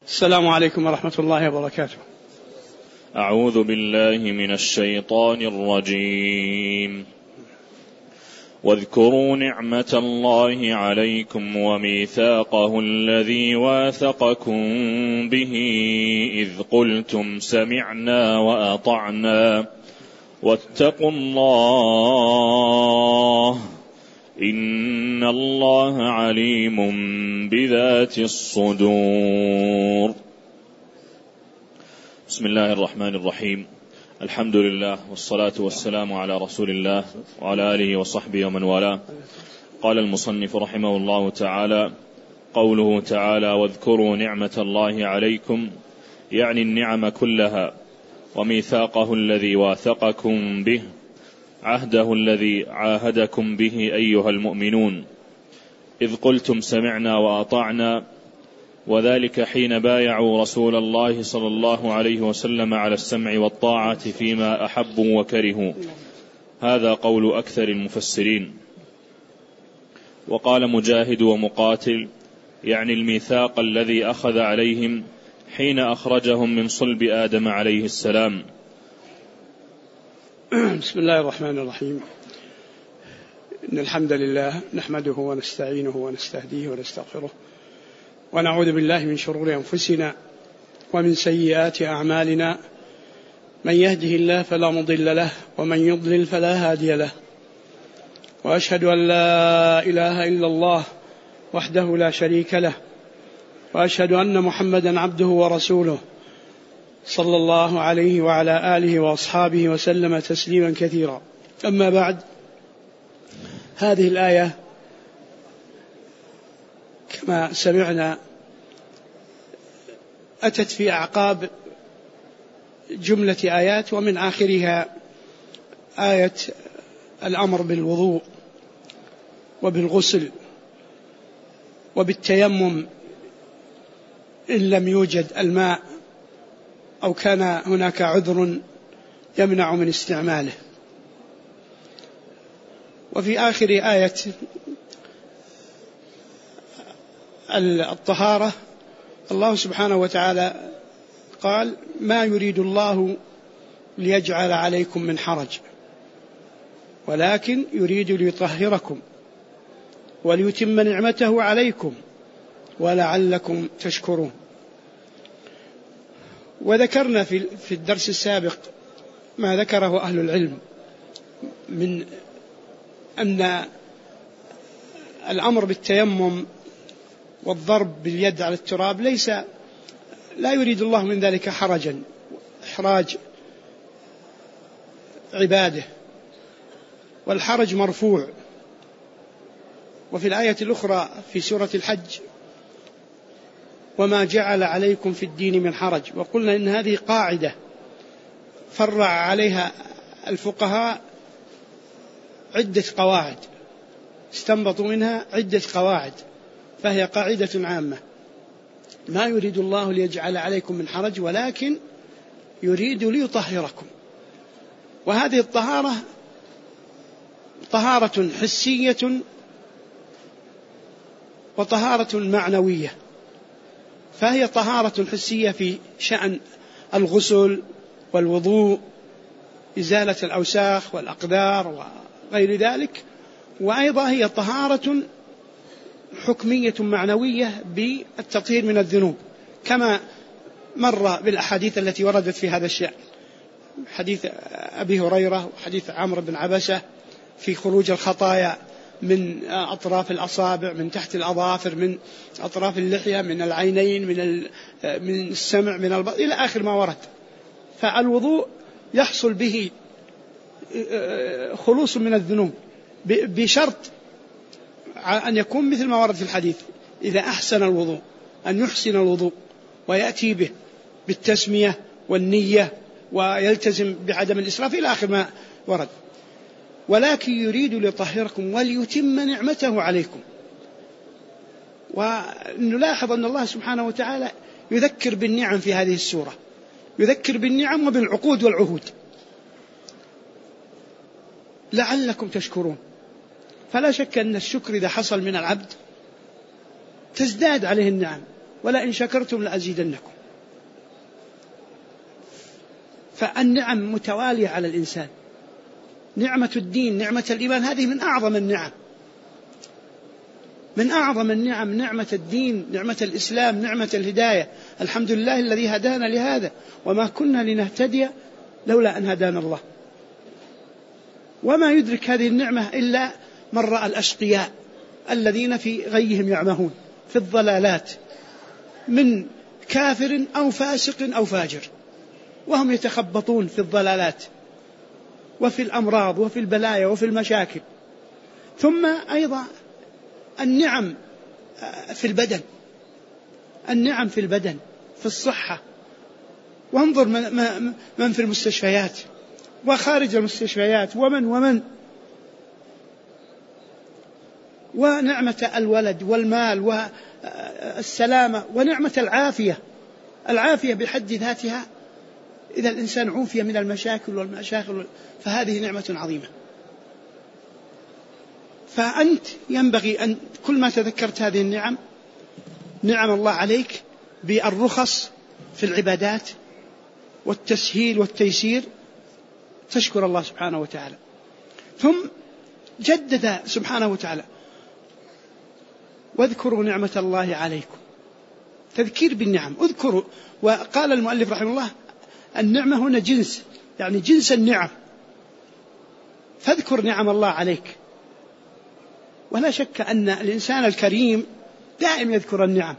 السلام عليكم ورحمة الله وبركاته. أعوذ بالله من الشيطان الرجيم. واذكروا نعمة الله عليكم وميثاقه الذي واثقكم به إذ قلتم سمعنا وأطعنا واتقوا الله إن الله عليم بذات الصدور. بسم الله الرحمن الرحيم. الحمد لله والصلاة والسلام على رسول الله وعلى آله وصحبه ومن والاه. قال المصنف رحمه الله تعالى: قوله تعالى: واذكروا نعمة الله عليكم، يعني النعم كلها، وميثاقه الذي واثقكم به، عهده الذي عاهدكم به أيها المؤمنون، إذ قلتم سمعنا وأطعنا، وذلك حين بايعوا رسول الله صلى الله عليه وسلم على السمع والطاعة فيما أحبوا وكرهوا. هذا قول أكثر المفسرين. وقال مجاهد ومقاتل: يعني الميثاق الذي أخذ عليهم حين أخرجهم من صلب آدم عليه السلام. بسم الله الرحمن الرحيم. إن الحمد لله نحمده ونستعينه ونستهديه ونستغفره، ونعوذ بالله من شرور أنفسنا ومن سيئات أعمالنا، من يهده الله فلا مضل له ومن يضلل فلا هادي له، وأشهد أن لا إله إلا الله وحده لا شريك له، وأشهد أن محمدا عبده ورسوله صلى الله عليه وعلى آله وأصحابه وسلم تسليما كثيرا. أما بعد، هذه الآية كما سمعنا أتت في أعقاب جملة آيات، ومن آخرها آية الأمر بالوضوء وبالغسل وبالتيمم إن لم يوجد الماء أو كان هناك عذر يمنع من استعماله. وفي آخر آية الطهارة الله سبحانه وتعالى قال: ما يريد الله ليجعل عليكم من حرج ولكن يريد ليطهركم وليتم نعمته عليكم ولعلكم تشكرون. وذكرنا في الدرس السابق ما ذكره أهل العلم من أن الأمر بالتيمم والضرب باليد على التراب لا يريد الله من ذلك حرجا، إحراج عباده، والحرج مرفوع. وفي الآية الأخرى في سورة الحج: وما جعل عليكم في الدين من حرج. وقلنا إن هذه قاعدة فرع عليها الفقهاء عدة قواعد، استنبطوا منها عدة قواعد، فهي قاعدة عامة: ما يريد الله ليجعل عليكم من حرج ولكن يريد ليطهركم. وهذه الطهارة طهارة حسية وطهارة معنوية. فهي طهارة حسية في شأن الغسل والوضوء، إزالة الأوساخ والأقدار وغير ذلك. وأيضا هي طهارة حكمية معنوية بالتطهير من الذنوب، كما مر بالأحاديث التي وردت في هذا الشأن، حديث أبي هريرة وحديث عمرو بن عبسة في خروج الخطايا من أطراف الأصابع، من تحت الأظافر، من أطراف اللحية، من العينين، من السمع، من البطن، إلى آخر ما ورد. فالوضوء يحصل به خلوص من الذنوب بشرط أن يكون مثل ما ورد في الحديث: إذا أحسن الوضوء، أن يحسن الوضوء ويأتي به بالتسمية والنية ويلتزم بعدم الإسراف، إلى آخر ما ورد. ولكن يريد ليطهركم وليتم نعمته عليكم. ونلاحظ أن الله سبحانه وتعالى يذكر بالنعم في هذه السورة، يذكر بالنعم وبالعقود والعهود لعلكم تشكرون. فلا شك أن الشكر إذا حصل من العبد تزداد عليه النعم ولئن شكرتم لأزيدنكم. فالنعم متوالية على الإنسان. نعمة الدين، نعمة الإيمان، هذه من أعظم النعم، من أعظم النعم نعمة الدين، نعمة الإسلام، نعمة الهداية. الحمد لله الذي هدانا لهذا وما كنا لنهتدي لولا أن هدانا الله. وما يدرك هذه النعمة إلا من رأى الأشقياء الذين في غيهم يعمهون في الضلالات من كافر أو فاسق أو فاجر، وهم يتخبطون في الضلالات وفي الأمراض وفي البلايا وفي المشاكل. ثم أيضا النعم في البدن، النعم في البدن في الصحة. وانظر من في المستشفيات وخارج المستشفيات ومن ونعمة الولد والمال والسلامة ونعمة العافية بحد ذاتها. إذا الإنسان عوفي من المشاكل والمشاغل فهذه نعمة عظيمة. فأنت ينبغي أن كل ما تذكرت هذه النعم، نعم الله عليك بالرخص في العبادات والتسهيل والتيسير، تشكر الله سبحانه وتعالى. ثم جدد سبحانه وتعالى: واذكروا نعمة الله عليكم. تذكير بالنعم، اذكروا. وقال المؤلف رحمه الله: النعمة هنا جنس، يعني جنس النعم، فاذكر نعم الله عليك. ولا شك أن الإنسان الكريم دائما يذكر النعم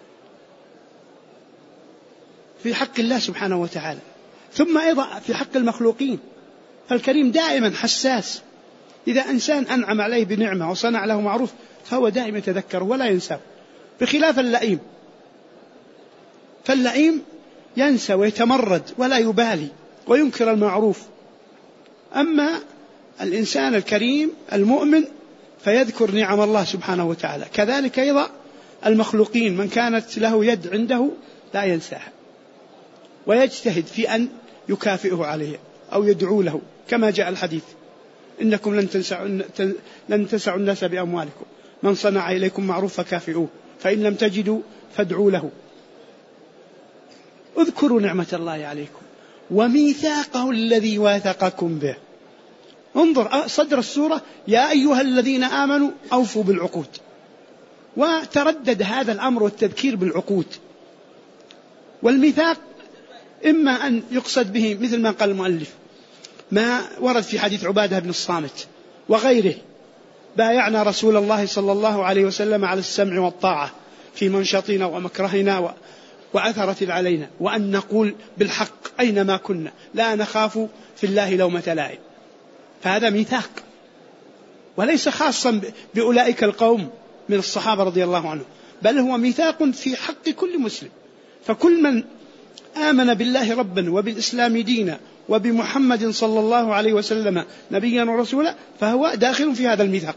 في حق الله سبحانه وتعالى، ثم أيضا في حق المخلوقين. فالكريم دائما حساس، إذا إنسان أنعم عليه بنعمة وصنع له معروف فهو دائما يتذكر ولا ينسى، بخلاف اللئيم. فاللئيم ينسى ويتمرد ولا يبالي وينكر المعروف. أما الإنسان الكريم المؤمن فيذكر نعم الله سبحانه وتعالى. كذلك أيضا المخلوقين، من كانت له يد عنده لا ينساها ويجتهد في أن يكافئه عليه أو يدعو له، كما جاء الحديث: إنكم لن تسعوا الناس بأموالكم، من صنع إليكم معروف فكافئوه، فإن لم تجدوا فادعوا له. اذكروا نعمة الله عليكم وميثاقه الذي واثقكم به. انظر صدر السورة: يا أيها الذين آمنوا أوفوا بالعقود. وتردد هذا الأمر والتذكير بالعقود. والميثاق إما أن يقصد به مثل ما قال المؤلف ما ورد في حديث عبادة بن الصامت وغيره: بايعنا رسول الله صلى الله عليه وسلم على السمع والطاعة في منشطنا ومكرهنا وعثرة علينا، وأن نقول بالحق أينما كنا، لا نخاف في الله لومة لائم. فهذا ميثاق، وليس خاصا بأولئك القوم من الصحابة رضي الله عنهم، بل هو ميثاق في حق كل مسلم. فكل من آمن بالله ربا وبالإسلام دينا وبمحمد صلى الله عليه وسلم نبيا ورسولا فهو داخل في هذا الميثاق.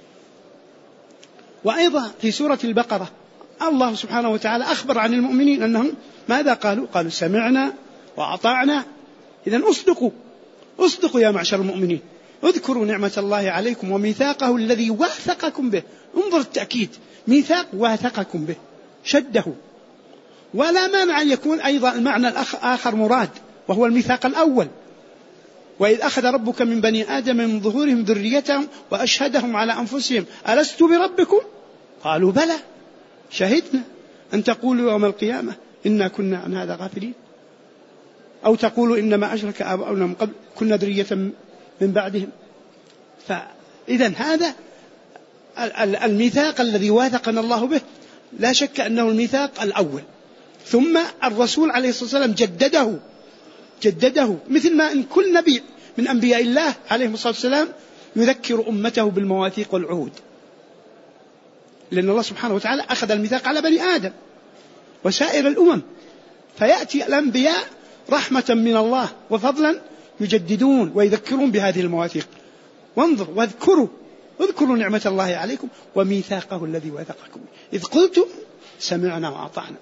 وأيضا في سورة البقرة الله سبحانه وتعالى أخبر عن المؤمنين أنهم ماذا قالوا؟ قالوا: سمعنا وأطعنا. إذن أصدقوا يا معشر المؤمنين، اذكروا نعمة الله عليكم وميثاقه الذي واثقكم به. انظر التأكيد: ميثاق واثقكم به، شده. ولا مانع أن يكون أيضا المعنى الآخر مراد، وهو الميثاق الأول: وإذ أخذ ربك من بني آدم من ظهورهم ذريتهم وأشهدهم على أنفسهم ألست بربكم؟ قالوا بلى شهدنا أن تقولوا يوم القيامة إنا كنا عن هذا غافلين، أو تقولوا إنما أشرك آباؤنا من قبل كنا ذرية من بعدهم. فإذا هذا الميثاق الذي واثقنا الله به لا شك أنه الميثاق الأول. ثم الرسول عليه الصلاة والسلام جدده مثل ما إن كل نبي من أنبياء الله عليه الصلاة والسلام يذكر أمته بالمواثيق والعهود، لأن الله سبحانه وتعالى أخذ الميثاق على بني آدم وسائر الأمم، فيأتي الأنبياء رحمة من الله وفضلا يجددون ويذكرون بهذه المواثيق. وانظر: واذكروا نعمة الله عليكم وميثاقه الذي واثقكم إذ قلتم سمعنا وأطعنا.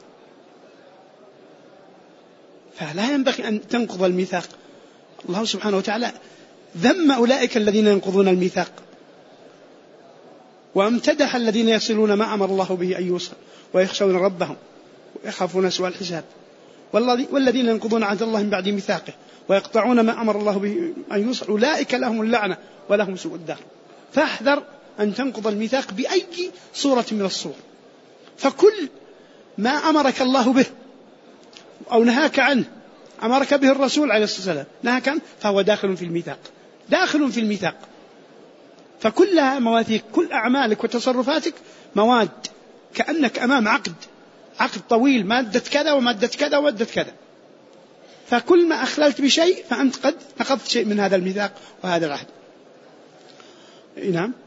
فلا ينبغي أن تنقض الميثاق. الله سبحانه وتعالى ذم أولئك الذين ينقضون الميثاق، وامتدح الذين يصلون ما أمر الله به أن يوصل ويخشون ربهم يخافون سوء الحساب. والذين ينقضون عهد الله من بعد ميثاقه ويقطعون ما أمر الله به أن يوصل أولئك لهم اللعنة ولهم سوء الدار. فاحذر أن تنقض الميثاق بأي صورة من الصور. فكل ما أمرك الله به أو نهاك عنه، أمرك به الرسول عليه الصلاة والسلام نهاك عنه، فهو داخل في الميثاق، داخل في الميثاق. فكلها مواثيق، كل أعمالك وتصرفاتك مواد، كأنك أمام عقد طويل، مادة كذا ومادة كذا ومادة كذا. فكل ما أخللت بشيء فأنت قد نقضت شيء من هذا الميثاق وهذا العهد. نعم.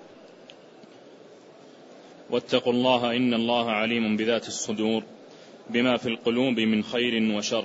واتقوا الله إن الله عليم بذات الصدور بما في القلوب من خير وشر.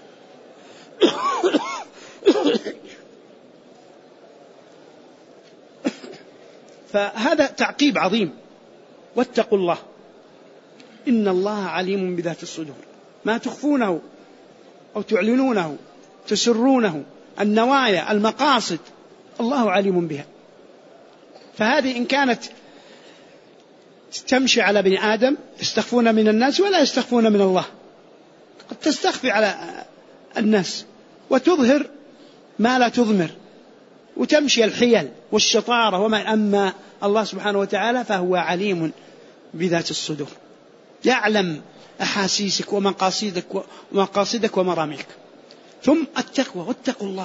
فهذا تعقيب عظيم. واتقوا الله إن الله عليم بذات الصدور، ما تخفونه أو تعلنونه تسرونه، النوايا المقاصد الله عليم بها. فهذه إن كانت تمشي على بني آدم يستخفون من الناس ولا يستخفون من الله، قد تستخفي على الناس وتظهر ما لا تضمر وتمشي الحيل والشطارة وما. أما الله سبحانه وتعالى فهو عليم بذات الصدور، يعلم أحاسيسك ومقاصدك ومراميك. ثم التقوى، واتقوا الله.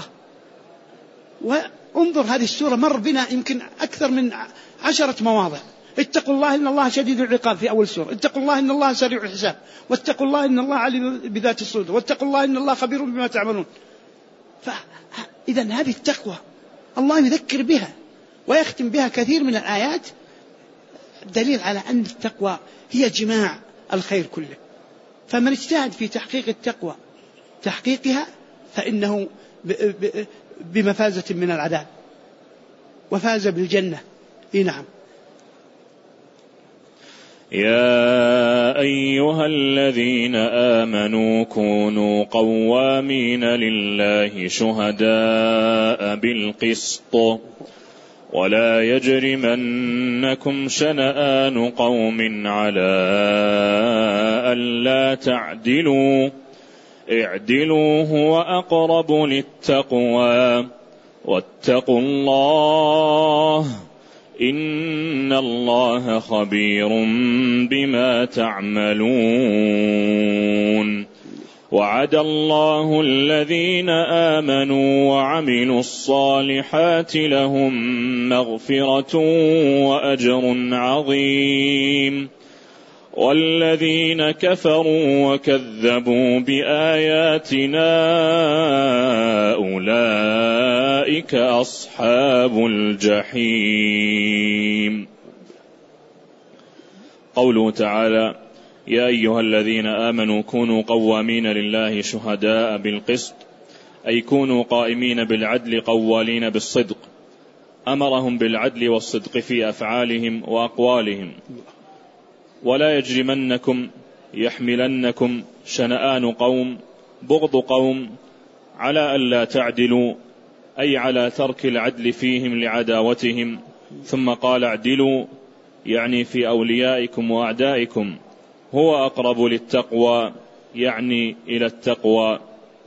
وانظر هذه السورة مر بنا يمكن أكثر من 10 مواضع. اتقوا الله إن الله شديد العقاب في أول سورة، اتقوا الله إن الله سريع الحساب، واتقوا الله إن الله عليم بذات الصدور، واتقوا الله إن الله خبير بما تعملون. فإذا هذه التقوى الله يذكر بها ويختم بها كثير من الآيات، دليل على أن التقوى هي جماع الخير كله. فمن اجتهد في تحقيق التقوى تحقيقها فإنه بمفازة من العذاب وفاز بالجنة. نعم. يا أيها الذين آمنوا كونوا قوامين لله شهداء بالقسط ولا يجرمنكم شنآن قوم على ألا تعدلوا اعدلوا هو أقرب للتقوى واتقوا الله إن الله خبير بما تعملون. وعد الله الذين آمنوا وعملوا الصالحات لهم مغفرة وأجر عظيم والذين كفروا وكذبوا بآياتنا أولئك أصحاب الجحيم. قوله تعالى يا أيها الذين آمنوا كونوا قوامين لله شهداء بالقسط، أي كونوا قائمين بالعدل قوالين بالصدق. أمرهم بالعدل والصدق في أفعالهم وأقوالهم. ولا يجرمنكم يحملنكم شنآن قوم بغض قوم على ألا تعدلوا، أي على ترك العدل فيهم لعداوتهم. ثم قال اعدلوا يعني في أوليائكم وأعدائكم، هو أقرب للتقوى يعني إلى التقوى.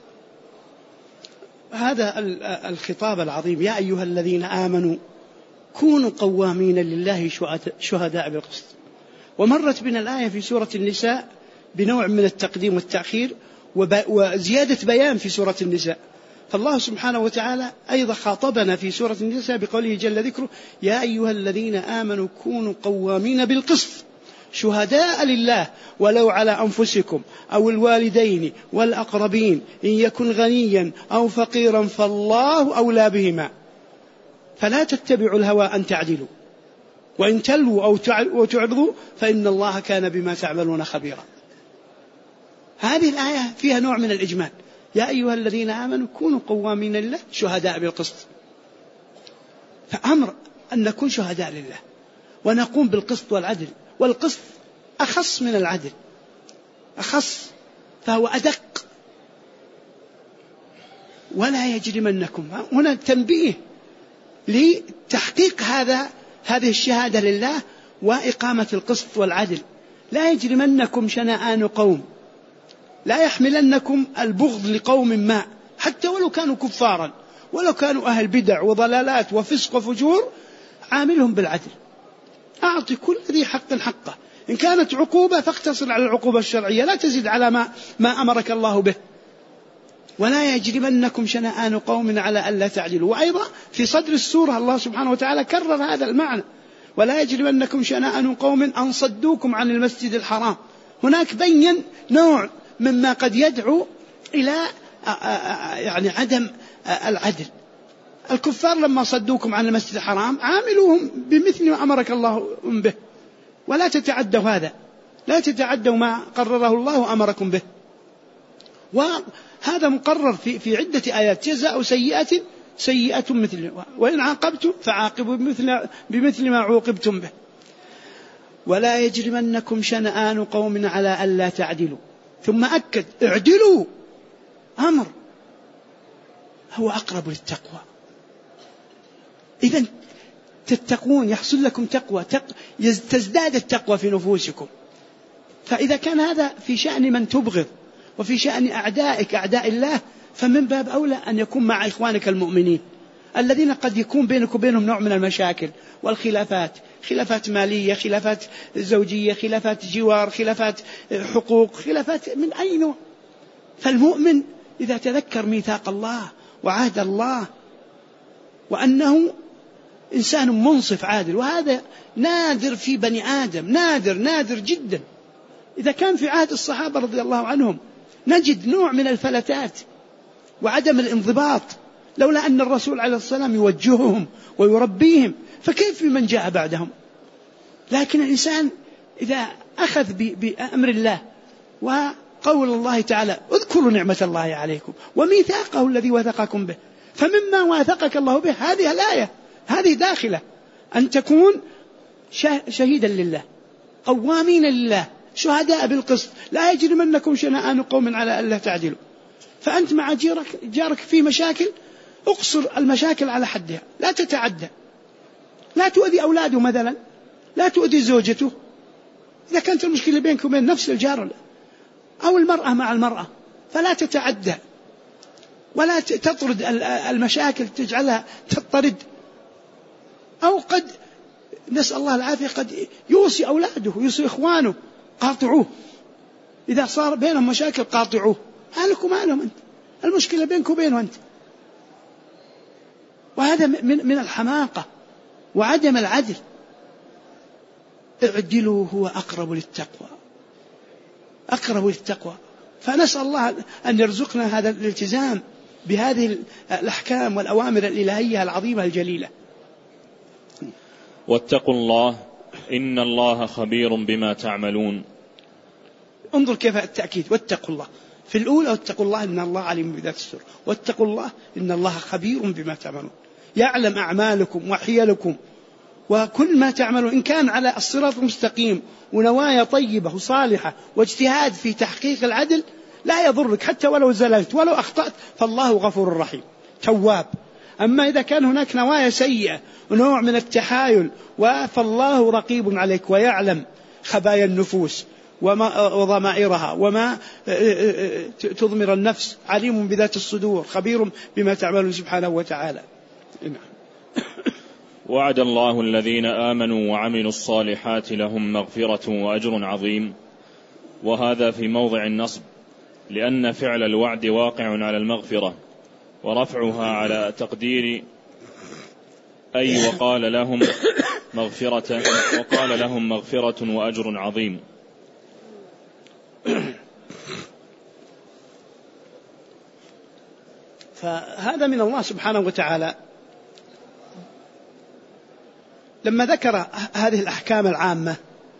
هذا الخطاب العظيم يا أيها الذين آمنوا كونوا قوامين لله شهداء بالقسط. ومرت بنا الآية في سورة النساء بنوع من التقديم والتأخير وزيادة بيان في سورة النساء. فالله سبحانه وتعالى أيضا خاطبنا في سورة النساء بقوله جل ذكره يا أيها الذين آمنوا كونوا قوامين بالقسط شهداء لله ولو على أنفسكم أو الوالدين والأقربين إن يكن غنيا أو فقيرا فالله أولى بهما فلا تتبعوا الهوى أن تعدلوا وإن تلووا أو تعرضوا فإن الله كان بما تعملون خبيرا. هذه الآية فيها نوع من الإجمال. يا أيها الذين آمنوا كونوا قوامين لله شهداء بالقسط، فأمر أن نكون شهداء لله ونقوم بالقسط والعدل. والقسط أخص من العدل، أخص فهو أدق. ولا يجرمنكم، هنا تنبيه لتحقيق هذه الشهادة لله وإقامة القسط والعدل. لا يجرمنكم شنآن قوم لا يحملنكم البغض لقوم ما، حتى ولو كانوا كفارا، ولو كانوا أهل بدع وضلالات وفسق وفجور، عاملهم بالعدل، أعطي كل ذي حق حقه. إن كانت عقوبة فاقتصر على العقوبة الشرعية، لا تزيد على ما أمرك الله به. ولا يجرمنكم شنآن قوم على ألا تعدلوا. وأيضا في صدر السورة الله سبحانه وتعالى كرر هذا المعنى: ولا يجرمنكم شنآن قوم أن صدوكم عن المسجد الحرام. هناك بين نوع مما قد يدعو إلى يعني عدم العدل. الكفار لما صدوكم عن المسجد الحرام عاملوهم بمثل ما أمرك الله به، ولا تتعدوا هذا، لا تتعدوا ما قرره الله وأمركم به. وهذا مقرر في عدة آيات: جزاء سيئة سيئة مثلها وإن عاقبتم فعاقبوا بمثل ما عوقبتم به. ولا يجرمنكم شنآن قوم على ألا تعدلوا. ثم أكد: اعدلوا، أمر هو أقرب للتقوى. إذن تتقون، يحصل لكم تقوى، تزداد التقوى في نفوسكم. فإذا كان هذا في شأن من تبغض وفي شأن أعدائك أعداء الله، فمن باب أولى أن يكون مع إخوانك المؤمنين الذين قد يكون بينك وبينهم نوع من المشاكل والخلافات، خلافات مالية، خلافات زوجية، خلافات جوار، خلافات حقوق، خلافات من أي نوع. فالمؤمن إذا تذكر ميثاق الله وعهد الله وأنه إنسان منصف عادل، وهذا نادر في بني آدم، نادر جدا. إذا كان في عهد الصحابة رضي الله عنهم نجد نوع من الفلتات وعدم الانضباط، لولا أن الرسول عليه الصلاة والسلام يوجههم ويربيهم، فكيف من جاء بعدهم؟ لكن الإنسان إذا أخذ بأمر الله وقول الله تعالى: اذكروا نعمة الله عليكم وميثاقه الذي وثقكم به، فمما واثقك الله به هذه الآية، هذه داخلة أن تكون شهيدا لله، قوامين لله، شهداء بالقسط، لا يجرمنكم شنآن قوم على ألا تعدلوا. فأنت مع جارك في مشاكل، اقصر المشاكل على حدها، لا تتعدى، لا تؤذي أولاده مثلا، لا تؤذي زوجته. إذا كانت المشكلة بينك وبين نفس الجار أو المرأة مع المرأة، فلا تتعدى ولا تطرد المشاكل، تجعلها تطرد. أو قد نسأل الله العافية قد يوصي أولاده، يوصي إخوانه: قاطعوه، إذا صار بينهم مشاكل قاطعوه، مالكم مالهم أنت، المشكلة بينك وبينه أنت. وهذا من الحماقة وعدم العدل. اعدلوا هو أقرب للتقوى، أقرب للتقوى. فنسأل الله أن يرزقنا هذا الالتزام بهذه الأحكام والأوامر الإلهية العظيمة الجليلة. واتقوا الله إن الله خبير بما تعملون. انظر كيف التأكيد: واتقوا الله في الأولى، واتقوا الله إن الله عليم بذات الصدور، واتقوا الله إن الله خبير بما تعملون، يعلم أعمالكم وحيلكم وكل ما تعملون. إن كان على الصراط المستقيم ونوايا طيبة وصالحة واجتهاد في تحقيق العدل لا يضرك، حتى ولو زللت ولو أخطأت، فالله غفور رحيم تواب. أما إذا كان هناك نوايا سيئة ونوع من التحايل، فالله رقيب عليك ويعلم خبايا النفوس وضمائرها وما تضمر النفس، عليم بذات الصدور، خبير بما تعملون سبحانه وتعالى. وعد الله الذين آمنوا وعملوا الصالحات لهم مغفرة وأجر عظيم. وهذا في موضع النصب، لأن فعل الوعد واقع على المغفرة، ورفعها على تقدير أي وقال لهم مغفرة وأجر عظيم. فهذا من الله سبحانه وتعالى لما ذكر هذه الأحكام العامة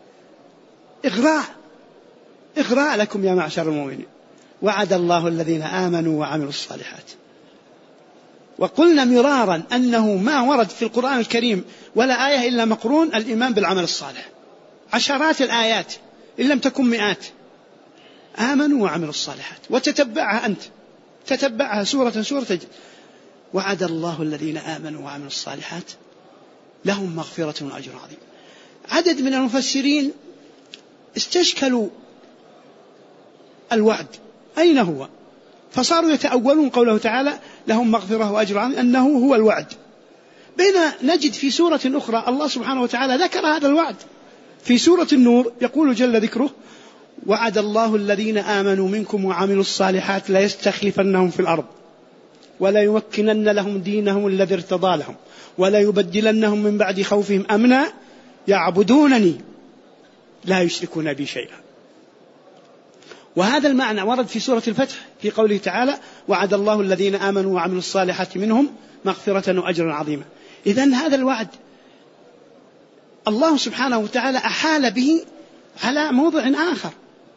إغراء لكم يا معشر المؤمنين. وعد الله الذين آمنوا وعملوا الصالحات. وقلنا مرارا أنه ما ورد في القرآن الكريم ولا آية إلا مقرون الإيمان بالعمل الصالح، عشرات الآيات إن لم تكن مئات. آمنوا وعملوا الصالحات، وتتبعها أنت، تتبعها سورة تجد: وعد الله الذين آمنوا وعملوا الصالحات لهم مغفرة وأجر عظيم. عدد من المفسرين استشكلوا الوعد أين هو؟ فصاروا يتأولون قوله تعالى لهم مغفرة وأجر عظيم أنه هو الوعد، بينما نجد في سورة أخرى الله سبحانه وتعالى ذكر هذا الوعد في سورة النور، يقول جل ذكره وعد الله الذين آمنوا منكم وعملوا الصالحات ليستخلفنهم في الأرض ولا يمكنن لهم دينهم الذي ارتضى لهم ولا يبدلنهم من بعد خوفهم أمنا يعبدونني لا يشركون بي شيئا. وهذا المعنى ورد في سورة الفتح في قوله تعالى وعد الله الذين آمنوا وعملوا الصالحات منهم مغفرة وأجرا عظيما. إذن هذا الوعد الله سبحانه وتعالى أحال به على موضع آخر،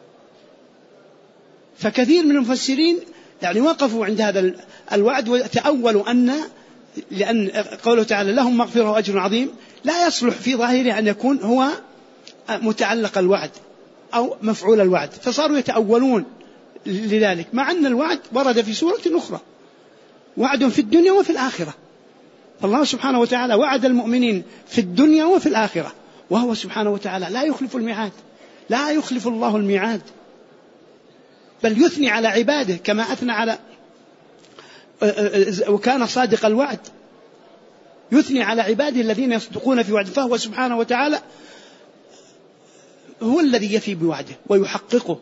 فكثير من المفسرين يعني وقفوا عند هذا الوعد وتأولوا لأن قوله تعالى لهم مغفرة وأجر عظيم لا يصلح في ظاهره أن يكون هو متعلق الوعد أو مفعول الوعد، فصاروا يتأولون لذلك، مع أن الوعد ورد في سورة أخرى وعد في الدنيا وفي الآخرة. فالله سبحانه وتعالى وعد المؤمنين في الدنيا وفي الآخرة، وهو سبحانه وتعالى لا يخلف الميعاد، لا يخلف الله الميعاد، بل يثني على عباده كما أثنى على وكان صادق الوعد، يثني على عباده الذين يصدقون في وعده، فهو سبحانه وتعالى هو الذي يفي بوعده ويحققه،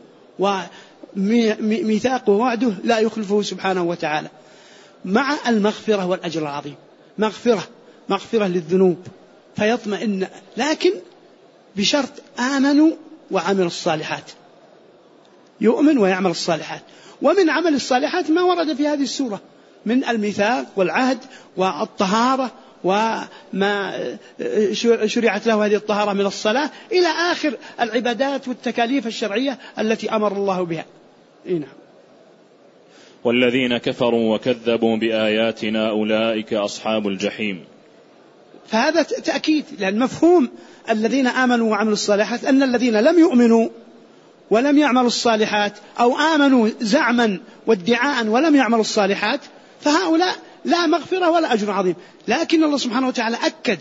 وميثاقه ووعده لا يخلفه سبحانه وتعالى، مع المغفرة والأجر العظيم. مغفرة للذنوب فيطمئن، لكن بشرط آمنوا وعملوا الصالحات، يؤمن ويعمل الصالحات. ومن عمل الصالحات ما ورد في هذه السورة من الميثاق والعهد والطهارة وما شرعت له هذه الطهارة من الصلاة إلى آخر العبادات والتكاليف الشرعية التي أمر الله بها. نعم. والذين كفروا وكذبوا بآياتنا أولئك أصحاب الجحيم. فهذا تأكيد، لأن مفهوم الذين آمنوا وعملوا الصالحات أن الذين لم يؤمنوا ولم يعملوا الصالحات أو آمنوا زعما وادعاء ولم يعملوا الصالحات فهؤلاء لا مغفرة ولا أجر عظيم. لكن الله سبحانه وتعالى أكد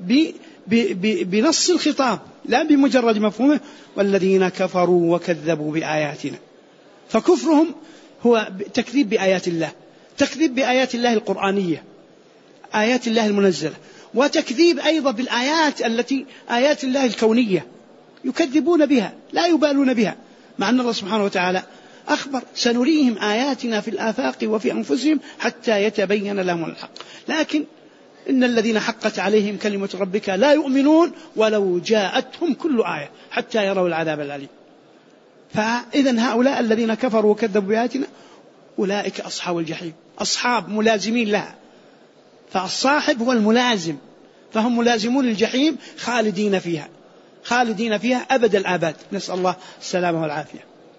بنص الخطاب لا بمجرد مفهومه والذين كفروا وكذبوا بآياتنا. فكفرهم هو تكذيب بآيات الله، تكذيب بآيات الله القرآنية، آيات الله المنزلة، وتكذيب أيضا بالآيات التي آيات الله الكونية، يكذبون بها لا يبالون بها، مع أن الله سبحانه وتعالى أخبر سنريهم آياتنا في الآفاق وفي أنفسهم حتى يتبين لهم الحق. لكن إن الذين حقت عليهم كلمة ربك لا يؤمنون ولو جاءتهم كل آية حتى يروا العذاب الأليم. فإذن هؤلاء الذين كفروا وكذبوا بآياتنا أولئك أصحاب الجحيم، أصحاب ملازمين لها، فالصاحب هو الملازم، فهم ملازمون الجحيم خالدين فيها أبد الآباد، نسأل الله السلامة والعافية.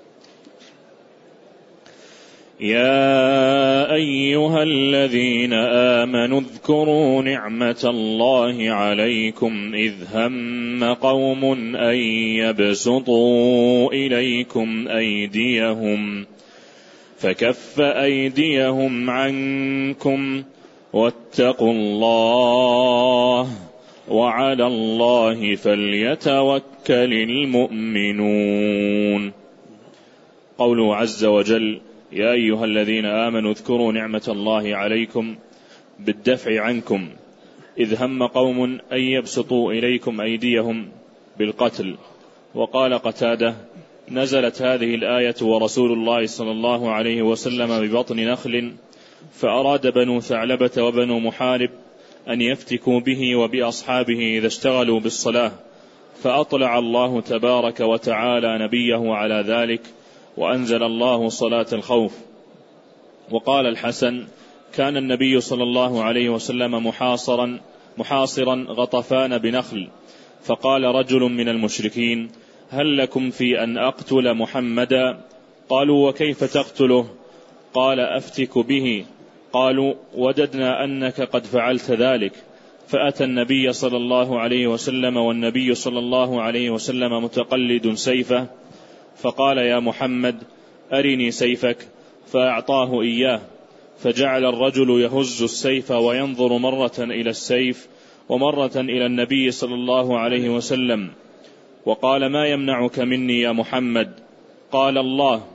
يا أيها الذين آمنوا اذكروا نعمة الله عليكم إذ هم قوم أن يبسطوا إليكم أيديهم فكف أيديهم عنكم واتقوا الله وعلى الله فليتوكل المؤمنون. قوله عز وجل يا أيها الذين آمنوا اذكروا نعمة الله عليكم بالدفع عنكم إذ هم قوم أن يبسطوا إليكم أيديهم بالقتل. وقال قتادة نزلت هذه الآية ورسول الله صلى الله عليه وسلم ببطن نخل فأراد بنو ثعلبة وبنو محارب أن يفتكوا به وبأصحابه إذا اشتغلوا بالصلاة، فأطلع الله تبارك وتعالى نبيه على ذلك وأنزل الله صلاة الخوف. وقال الحسن كان النبي صلى الله عليه وسلم محاصرا غطفان بنخل، فقال رجل من المشركين هل لكم في أن أقتل محمدا؟ قالوا وكيف تقتله؟ قال أفتك به. قالوا وددنا أنك قد فعلت ذلك. فأتى النبي صلى الله عليه وسلم والنبي صلى الله عليه وسلم متقلد سيفه، فقال يا محمد أرني سيفك، فأعطاه إياه، فجعل الرجل يهز السيف وينظر مرة إلى السيف ومرة إلى النبي صلى الله عليه وسلم، وقال ما يمنعك مني يا محمد؟ قال الله.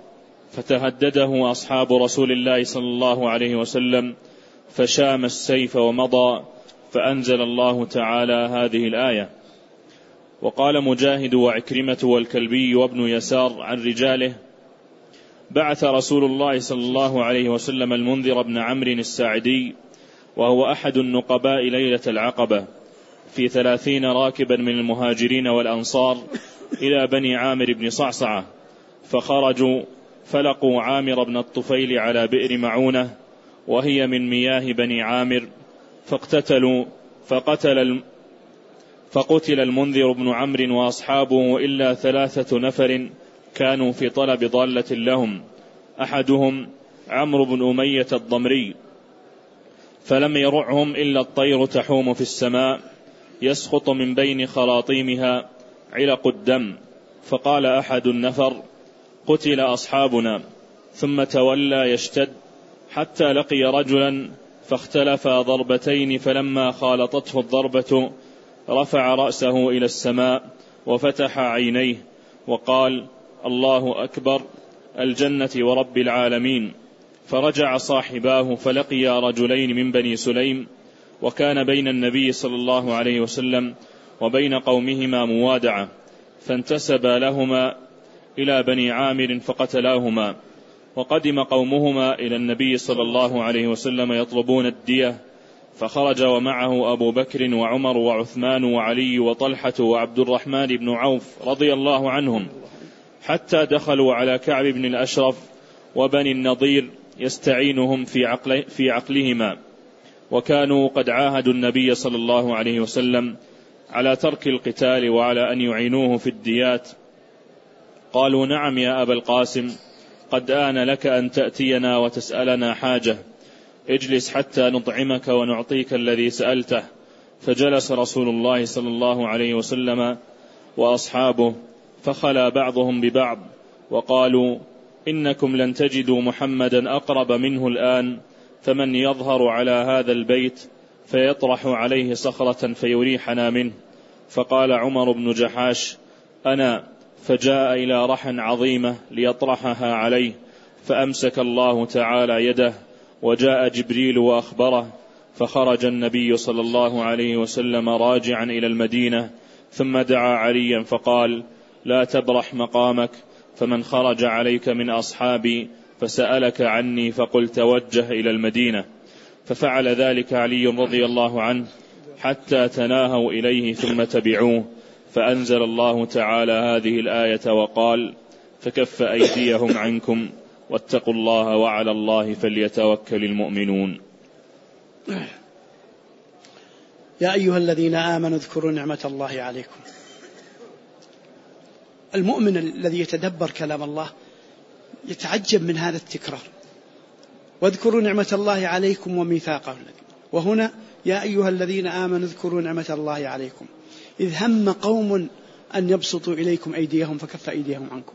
فتهدده أصحاب رسول الله صلى الله عليه وسلم فشام السيف ومضى، فأنزل الله تعالى هذه الآية. وقال مجاهد وعكرمة والكلبي وابن يسار عن رجاله: بعث رسول الله صلى الله عليه وسلم المنذر بن عمرو الساعدي وهو أحد النقباء ليلة العقبة في 30 راكبا من المهاجرين والأنصار إلى بني عامر بن صعصعة، فخرجوا فلقوا عامر بن الطفيل على بئر معونة وهي من مياه بني عامر، فاقتتلوا فقتل المنذر بن عمرو وأصحابه إلا 3 نفر كانوا في طلب ضالة لهم، أحدهم عمرو بن أمية الضمري، فلم يرعهم إلا الطير تحوم في السماء يسقط من بين خراطيمها علق الدم، فقال أحد النفر: قتل أصحابنا، ثم تولى يشتد حتى لقي رجلا فاختلفا ضربتين، فلما خالطته الضربة رفع رأسه إلى السماء وفتح عينيه وقال: الله أكبر، الجنة ورب العالمين. فرجع صاحباه فلقيا رجلين من بني سليم، وكان بين النبي صلى الله عليه وسلم وبين قومهما موادعة، فانتسبا لهما إلى بني عامر فقتلاهما. وقدم قومهما إلى النبي صلى الله عليه وسلم يطلبون الدية، فخرج ومعه أبو بكر وعمر وعثمان وعلي وطلحة وعبد الرحمن بن عوف رضي الله عنهم، حتى دخلوا على كعب بن الأشرف وبني النضير يستعينهم في عقلهما، وكانوا قد عاهدوا النبي صلى الله عليه وسلم على ترك القتال وعلى أن يعينوه في الديات. قالوا: نعم يا أبا القاسم، قد آن لك أن تأتينا وتسألنا حاجة، اجلس حتى نطعمك ونعطيك الذي سألته. فجلس رسول الله صلى الله عليه وسلم وأصحابه، فخلا بعضهم ببعض وقالوا: إنكم لن تجدوا محمدا أقرب منه الآن، فمن يظهر على هذا البيت فيطرح عليه صخرة فيريحنا منه. فقال عمر بن جحاش: أنا، فجاء إلى رحى عظيمة ليطرحها عليه، فأمسك الله تعالى يده، وجاء جبريل وأخبره، فخرج النبي صلى الله عليه وسلم راجعا إلى المدينة، ثم دعا عليا فقال: لا تبرح مقامك، فمن خرج عليك من أصحابي فسألك عني فقل توجه إلى المدينة. ففعل ذلك علي رضي الله عنه حتى تناهوا إليه ثم تبعوه، فأنزل الله تعالى هذه الآية وقال: فكف أيديهم عنكم واتقوا الله وعلى الله فليتوكل المؤمنون. يا أيها الذين آمنوا اذكروا نعمة الله عليكم. المؤمن الذي يتدبر كلام الله يتعجب من هذا التكرار: واذكروا نعمة الله عليكم وميثاقه. وهنا يا أيها الذين آمنوا اذكروا نعمة الله عليكم إذ هم قوم أن يبسطوا إليكم أيديهم فكف أيديهم عنكم.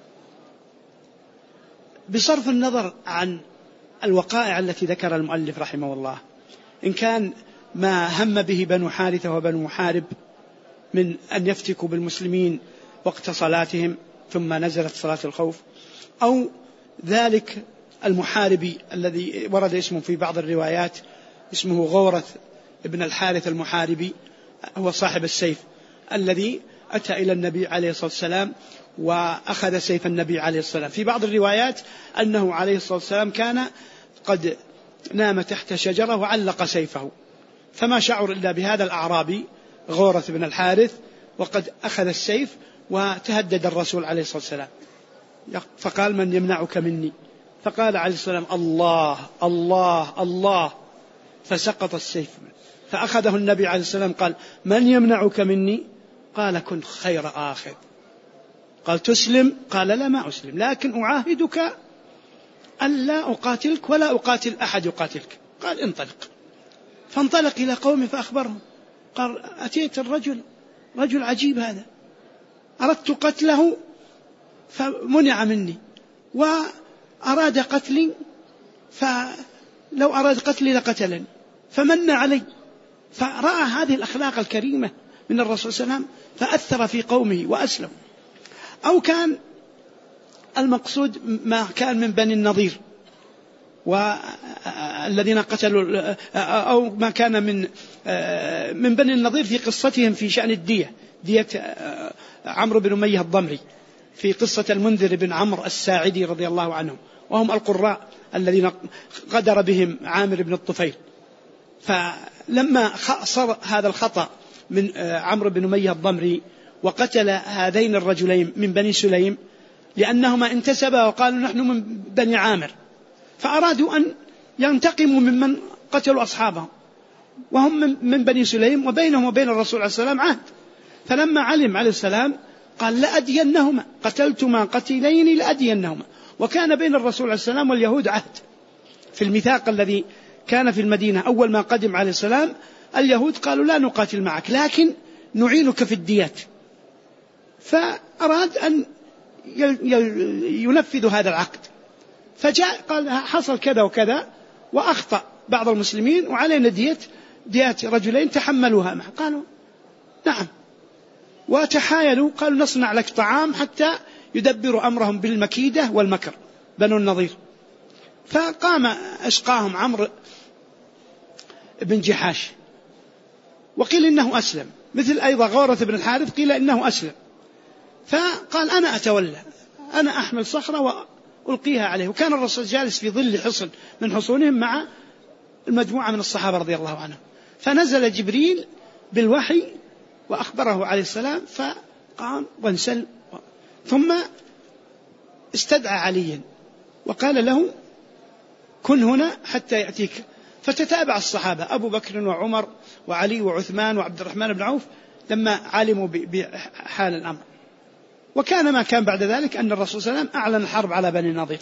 بصرف النظر عن الوقائع التي ذكر المؤلف رحمه الله، إن كان ما هم به بنو حارثة وبنو محارب من أن يفتكوا بالمسلمين وقت صلاتهم ثم نزلت صلاة الخوف، أو ذلك المحاربي الذي ورد اسمه في بعض الروايات اسمه غورث ابن الحارث المحاربي، هو صاحب السيف الذي أتى إلى النبي عليه الصلاة والسلام وأخذ سيف النبي عليه الصلاة والسلام. في بعض الروايات أنه عليه الصلاة والسلام كان قد نام تحت شجرة وعلق سيفه، فما شعر إلا بهذا الأعرابي غورث بن الحارث وقد أخذ السيف، وتهدد الرسول عليه الصلاة والسلام، فقال: من يمنعك مني؟ فقال عليه الصلاة والسلام: الله الله الله، فسقط السيف. فأخذه النبي عليه الصلاة والسلام قال: من يمنعك مني؟ قال: كن خير آخذ. قال: تسلم؟ قال: لا، ما أسلم، لكن أعاهدك ألا أقاتلك ولا أقاتل أحد يقاتلك. قال: انطلق. فانطلق إلى قومه فأخبرهم، قال: أتيت الرجل، رجل عجيب هذا، أردت قتله فمنع مني، وأراد قتلي، فلو أراد قتلي لقتلني، فمن علي. فرأى هذه الأخلاق الكريمة من الرسول صلى الله عليه وسلم فأثر في قومه وأسلم. أو كان المقصود ما كان من بني النضير والذين قتلوا، أو ما كان من بني النضير في قصتهم في شأن دية عمرو بن أمية الضمري، في قصة المنذر بن عمرو الساعدي رضي الله عنهم، وهم القراء الذين غدر بهم عامر بن الطفيل. فلما صار هذا الخطأ من عمرو بن أمية الضمري وقتل هذين الرجلين من بني سليم لأنهما انتسبا وقالوا نحن من بني عامر، فأرادوا أن ينتقموا ممن قتلوا أصحابهم، وهم من بني سليم وبينهم وبين الرسول عليه السلام عهد. فلما علم عليه السلام قال لأدينهما، قتلتما قتيلين لأدينهما. وكان بين الرسول عليه السلام واليهود عهد في الميثاق الذي كان في المدينة أول ما قدم عليه السلام. اليهود قالوا لا نقاتل معك لكن نعينك في الديات، فأراد أن ينفذ هذا العقد، فجاء قال حصل كذا وكذا وأخطأ بعض المسلمين وعلينا ديات رجلين تحملوها معه. قالوا نعم، وتحايلوا قالوا نصنع لك طعام حتى يدبروا أمرهم بالمكيدة والمكر بنو النضير. فقام أشقاهم عمرو بن جحاش، وقيل إنه أسلم، مثل أيضا غورة بن الحارث قيل إنه أسلم. فقال أنا أتولى، أنا أحمل صخرة وألقيها عليه. وكان الرسول جالس في ظل حصن من حصونهم مع المجموعة من الصحابة رضي الله عنهم. فنزل جبريل بالوحي وأخبره عليه السلام، فقام وانسل، ثم استدعى عليا وقال له كن هنا حتى يأتيك. فتتابع الصحابة أبو بكر وعمر وعلي وعثمان وعبد الرحمن بن عوف لما علموا بحال الأمر. وكان ما كان بعد ذلك أن الرسول صلى الله عليه وسلم أعلن الحرب على بني النضير.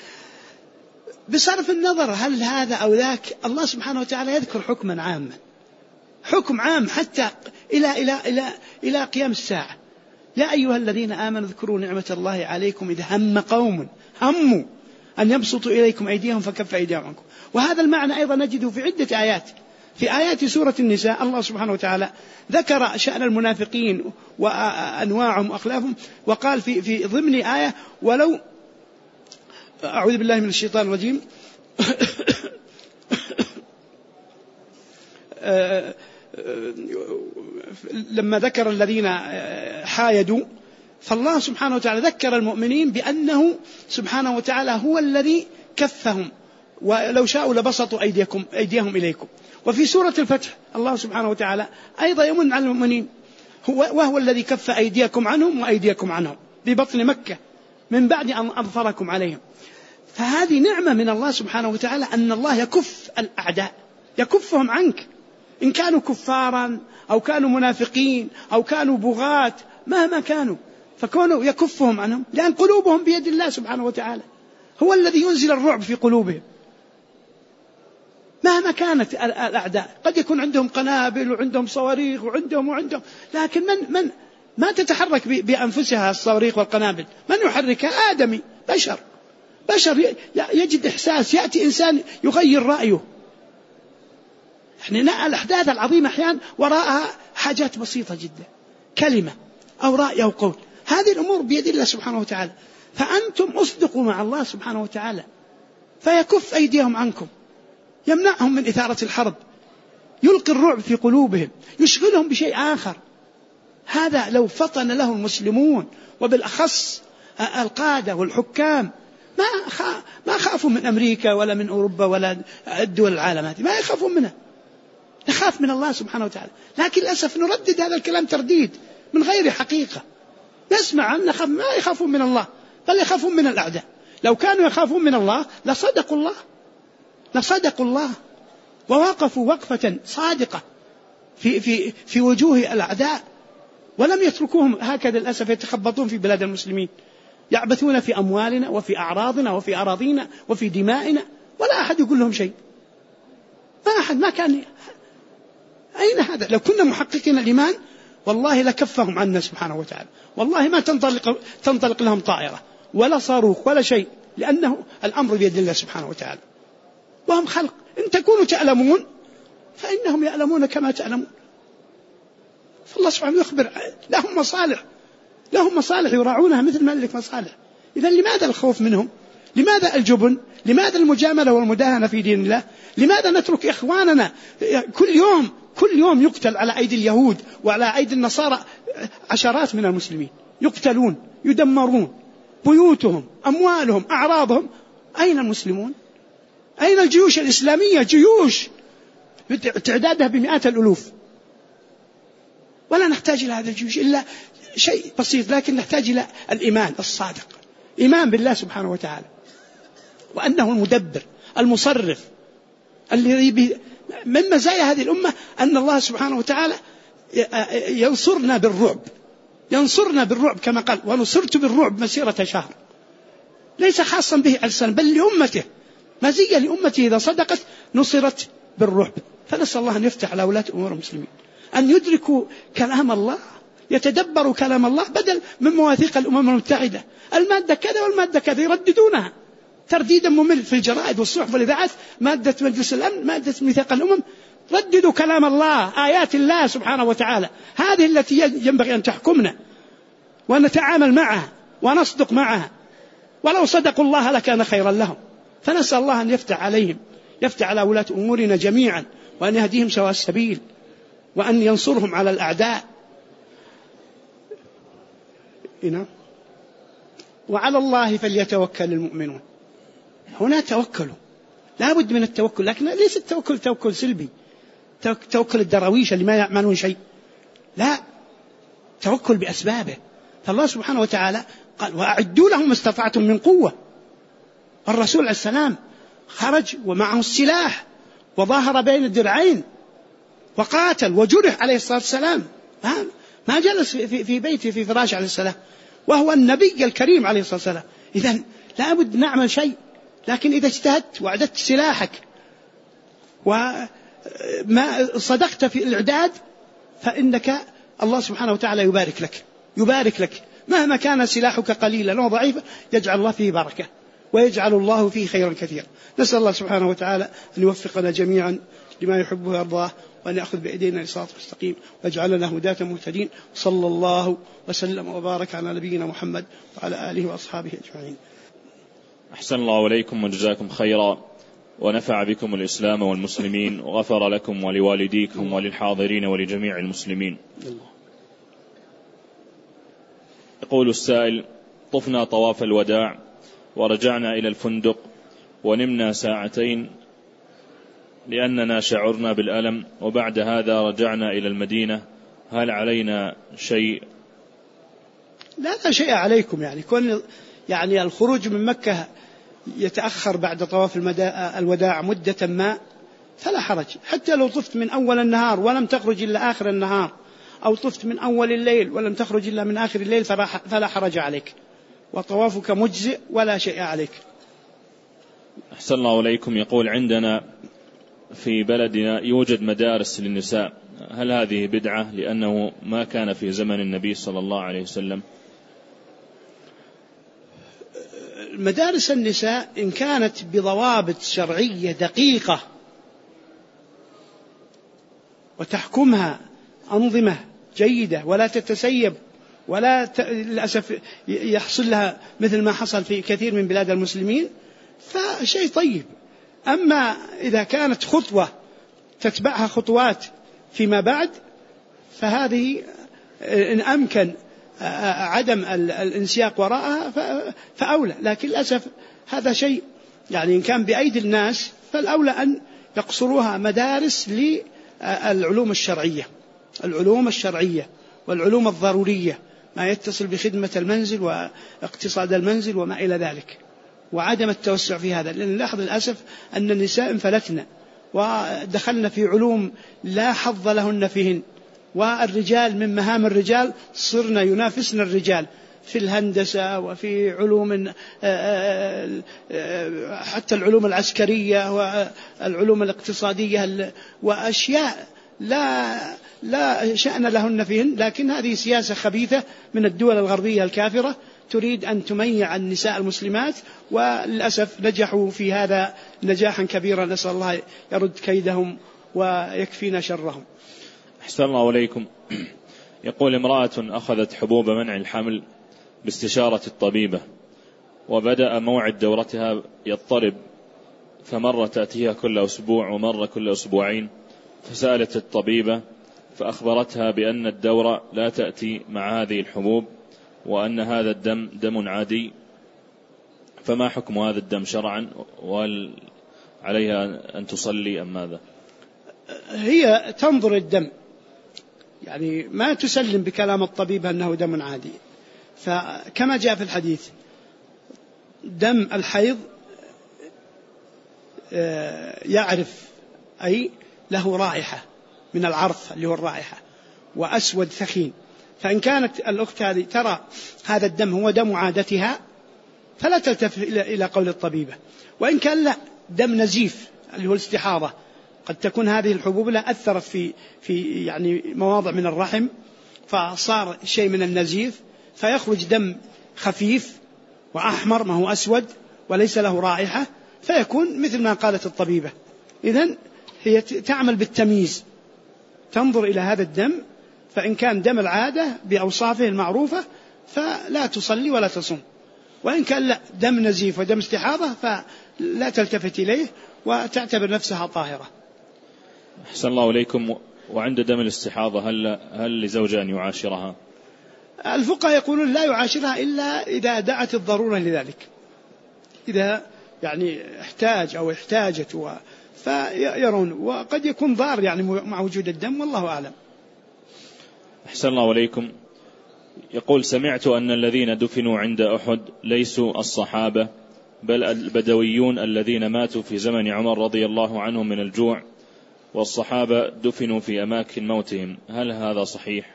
بصرف النظر هل هذا أو ذاك، الله سبحانه وتعالى يذكر حكما عاما، حكم عام حتى إلى قيام الساعة. يا أيها الذين آمنوا اذكروا نعمة الله عليكم إذ هم قوم هموا أن يبسطوا إليكم أيديهم فكف أيديهم عنكم. وهذا المعنى أيضا نجده في عدة آيات. في آيات سورة النساء الله سبحانه وتعالى ذكر شأن المنافقين وأنواعهم وأخلافهم، وقال في ضمن آية ولو أعوذ بالله من الشيطان الرجيم لما ذكر الذين حايدوا، فالله سبحانه وتعالى ذكر المؤمنين بأنه سبحانه وتعالى هو الذي كفهم، ولو شاءوا لبسطوا أيديهم إليكم. وفي سورة الفتح الله سبحانه وتعالى أيضا يمن على المؤمنين وهو الذي كف أيديكم عنهم وأيديكم عنهم ببطن مكة من بعد أن أظفركم عليهم. فهذه نعمة من الله سبحانه وتعالى أن الله يكف الأعداء، يكفهم عنك، إن كانوا كفارا أو كانوا منافقين أو كانوا بغاة مهما كانوا، فكونوا يكفهم عنهم لأن قلوبهم بيد الله سبحانه وتعالى، هو الذي ينزل الرعب في قلوبهم مهما كانت الأعداء. قد يكون عندهم قنابل وعندهم صواريخ وعندهم، لكن من ما تتحرك بأنفسها الصواريخ والقنابل، من يحركها؟ آدمي، بشر يجد إحساس، يأتي إنسان يغير رأيه. يعني الأحداث العظيمة أحيانا وراءها حاجات بسيطة جدا، كلمة أو رأي أو قول، هذه الأمور بيد الله سبحانه وتعالى. فأنتم أصدقوا مع الله سبحانه وتعالى فيكف أيديهم عنكم، يمنعهم من إثارة الحرب، يلقي الرعب في قلوبهم، يشغلهم بشيء آخر. هذا لو فطن له المسلمون وبالأخص القادة والحكام ما خافوا من أمريكا ولا من أوروبا ولا الدول العالم هذه، ما يخافون منها، نخاف من الله سبحانه وتعالى. لكن للأسف نردد هذا الكلام ترديد من غير حقيقة. نسمع أن ما يخافون من الله بل يخافون من الأعداء. لو كانوا يخافون من الله لصدقوا الله ووقفوا وقفة صادقة في وجوه الأعداء، ولم يتركوهم هكذا للأسف يتخبطون في بلاد المسلمين، يعبثون في أموالنا وفي أعراضنا وفي أراضينا وفي دمائنا، ولا أحد يقول لهم شيء، ما كان. أين هذا؟ لو كنا محققين الإيمان والله لكفهم عنا سبحانه وتعالى، والله ما تنطلق لهم طائرة ولا صاروخ ولا شيء، لأنه الأمر بيد الله سبحانه وتعالى، وهم خلق. إن تكونوا تعلمون فإنهم يعلمون كما تعلمون. فالله سبحانه يخبر لهم مصالح يراعونها مثل ما لك مصالح. إذا لماذا الخوف منهم؟ لماذا الجبن؟ لماذا المجاملة والمداهنة في دين الله؟ لماذا نترك إخواننا كل يوم يقتل على أيدي اليهود وعلى أيدي النصارى عشرات من المسلمين، يقتلون، يدمرون بيوتهم، أموالهم، أعراضهم. أين المسلمون؟ أين الجيوش الإسلامية؟ جيوش تعدادها بمئات الألوف، ولا نحتاج إلى هذا الجيوش إلا شيء بسيط، لكن نحتاج إلى الإيمان الصادق، إيمان بالله سبحانه وتعالى وأنه المدبر المصرف. الذي من مزايا هذه الأمة أن الله سبحانه وتعالى ينصرنا بالرعب كما قال: ونصرت بالرعب مسيرة شهر. ليس خاصا به عليه السلام بل لأمته، مزية لأمته إذا صدقت نصرت بالرعب. فنسأل الله أن يفتح على ولاة أمور المسلمين أن يدركوا كلام الله، يتدبروا كلام الله بدل من مواثيق الأمم المتحدة، المادة كذا والمادة كذا يرددونها ترديدا ممل في الجرائد والصحف والإذاعات، مادة مجلس الأمن، مادة ميثاق الأمم. رددوا كلام الله، آيات الله سبحانه وتعالى، هذه التي ينبغي أن تحكمنا ونتعامل معها ونصدق معها، ولو صدقوا الله لكان خيرا لهم. فنسأل الله أن يفتح عليهم، يفتح على ولاة أمورنا جميعا، وأن يهديهم سواء السبيل، وأن ينصرهم على الأعداء. وعلى الله فليتوكل المؤمنون. هنا توكلوا، لا بد من التوكل، لكن ليس التوكل توكل سلبي، توكل الدراويش اللي ما يعملون شيء، لا، توكل بأسبابه. فالله سبحانه وتعالى قال: وأعدوا لهم ما استطعتم من قوة. الرسول عليه السلام خرج ومعه السلاح وظاهر بين الدرعين وقاتل وجرح عليه الصلاة والسلام، ما جلس في بيته في فراش عليه السلام، وهو النبي الكريم عليه الصلاة والسلام. إذن لا بد نعمل شيء، لكن إذا اجتهدت وأعددت سلاحك وما صدقت في الإعداد فإنك الله سبحانه وتعالى يبارك لك مهما كان سلاحك قليلا وضعيفا، يجعل الله فيه بركة ويجعل الله فيه خيرا كثيرا. نسأل الله سبحانه وتعالى أن يوفقنا جميعا لما يحبه ويرضاه، وأن يأخذ بأيدينا لصراط مستقيم، ويجعلنا هداة مهتدين. صلى الله وسلم وبارك على نبينا محمد وعلى آله وأصحابه أجمعين. أحسن الله إليكم وجزاكم خيرا، ونفع بكم الإسلام والمسلمين، وغفر لكم ولوالديكم وللحاضرين ولجميع المسلمين. يقول السائل: طفنا طواف الوداع ورجعنا إلى الفندق ونمنا ساعتين لأننا شعرنا بالألم، وبعد هذا رجعنا إلى المدينة، هل علينا شيء؟ لا شيء عليكم، يعني الخروج من مكة يتأخر بعد طواف الوداع مدة ما فلا حرج، حتى لو طفت من أول النهار ولم تخرج إلا آخر النهار، أو طفت من أول الليل ولم تخرج إلا من آخر الليل، فلا حرج عليك، وطوافك مجزئ ولا شيء عليك. أحسن الله إليكم. يقول: عندنا في بلدنا يوجد مدارس للنساء، هل هذه بدعة لأنه ما كان في زمن النبي صلى الله عليه وسلم؟ مدارس النساء إن كانت بضوابط شرعية دقيقة وتحكمها أنظمة جيدة ولا تتسيب ولا للأسف يحصل لها مثل ما حصل في كثير من بلاد المسلمين، فشيء طيب. أما إذا كانت خطوة تتبعها خطوات فيما بعد فهذه إن أمكن عدم الانسياق وراءها فأولى، لكن للأسف هذا شيء إن كان بأيدي الناس فالأولى أن يقصروها مدارس للعلوم الشرعية، العلوم الشرعية والعلوم الضرورية، ما يتصل بخدمة المنزل واقتصاد المنزل وما إلى ذلك، وعدم التوسع في هذا. لأن نلاحظ للأسف أن النساء انفلتن ودخلن في علوم لا حظ لهن فيهن، والرجال من مهام الرجال صرنا ينافسن الرجال في الهندسة وفي علوم حتى العلوم العسكرية والعلوم الاقتصادية وأشياء لا شأن لهن فيهن. لكن هذه سياسة خبيثة من الدول الغربية الكافرة تريد أن تميع النساء المسلمات، وللأسف نجحوا في هذا نجاحا كبيرا، نسأل الله يرد كيدهم ويكفينا شرهم. أحسن الله عليكم. يقول: امرأة أخذت حبوب منع الحمل باستشارة الطبيبة، وبدأ موعد دورتها يضطرب، فمرة تأتيها كل أسبوع ومرة كل أسبوعين، فسألت الطبيبة فأخبرتها بأن الدورة لا تأتي مع هذه الحبوب وأن هذا الدم دم عادي، فما حكم هذا الدم شرعا؟ وهل عليها أن تصلي أم ماذا؟ هي تنظر الدم، يعني ما تسلم بكلام الطبيب أنه دم عادي. فكما جاء في الحديث دم الحيض يعرف، أي له رائحة من العرف اللي هو الرائحة، وأسود ثخين. فإن كانت الأخت هذه ترى هذا الدم هو دم عادتها فلا تلتفت إلى قول الطبيبة. وإن كان لا، دم نزيف اللي هو الاستحاضة، قد تكون هذه الحبوب لا أثرت في يعني مواضع من الرحم فصار شيء من النزيف، فيخرج دم خفيف وأحمر ما هو أسود وليس له رائحة، فيكون مثل ما قالت الطبيبة. إذن هي تعمل بالتمييز، تنظر إلى هذا الدم، فإن كان دم العادة بأوصافه المعروفة فلا تصلي ولا تصوم، وإن كان لا، دم نزيف ودم استحاضة فلا تلتفت إليه وتعتبر نفسها طاهرة. أحسن الله إليكم. وعند دم الاستحاضة هل لزوجها أن يعاشرها؟ الفقهاء يقولون لا يعاشرها إلا إذا دعت الضرورة لذلك، إذا يعني احتاج أو احتاجت فيرون، وقد يكون ضار يعني مع وجود الدم، والله أعلم. أحسن الله إليكم. يقول: سمعت أن الذين دفنوا عند أحد ليسوا الصحابة بل البدويون الذين ماتوا في زمن عمر رضي الله عنهم من الجوع، والصحابة دفنوا في أماكن موتهم، هل هذا صحيح؟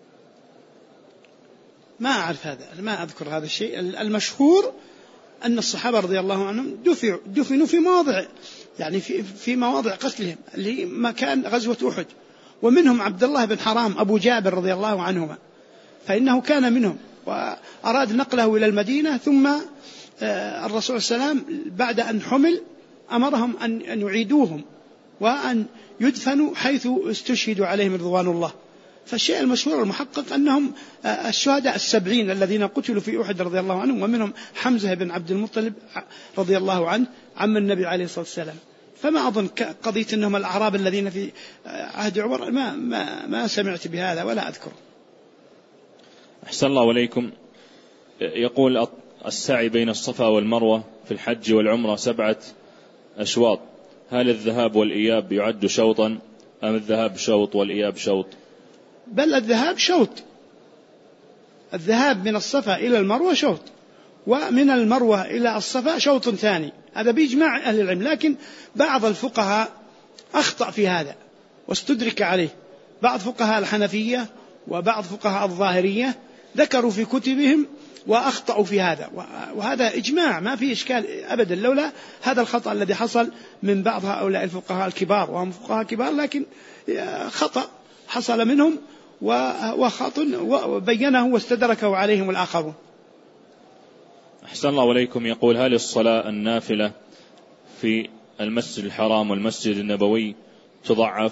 ما أعرف هذا، ما أذكر هذا الشيء. المشهور أن الصحابة رضي الله عنهم دفنوا في مواضع، يعني في مواضع قتلهم اللي مكان غزوة أحد، ومنهم عبد الله بن حرام أبو جابر رضي الله عنهما، فإنه كان منهم وأراد نقله إلى المدينة، ثم الرسول صلى الله عليه وسلم بعد أن حمل أمرهم أن يعيدوهم وأن يدفنوا حيث استشهدوا عليهم رضوان الله. فالشيء المشهور المحقق أنهم الشهداء 70 الذين قتلوا في أحد رضي الله عنهم، ومنهم حمزة بن عبد المطلب رضي الله عنه عم النبي عليه الصلاة والسلام. فما أظن قضية أنهم الأعراب الذين في عهد عمر، ما سمعت بهذا ولا أذكر. أحسن الله إليكم. يقول: السعي بين الصفا والمروة في الحج والعمرة 7 أشواط، هل الذهاب والإياب يعد شوطا أم الذهاب شوط والإياب شوط؟ بل الذهاب شوط، الذهاب من الصفا إلى المروة شوط، ومن المروة إلى الصفا شوط ثاني، هذا بإجماع أهل العلم. لكن بعض الفقهاء أخطأ في هذا واستدرك عليه، بعض فقهاء الحنفية وبعض فقهاء الظاهرية ذكروا في كتبهم وأخطأوا في هذا، وهذا إجماع ما في إشكال أبدا، لولا هذا الخطأ الذي حصل من بعض هؤلاء الفقهاء الكبار، وهم فقهاء كبار لكن خطأ حصل منهم وخطأ وبينه واستدركه عليهم الآخرون. أحسن الله عليكم. يقول: هل الصلاة النافلة في المسجد الحرام والمسجد النبوي تضعف؟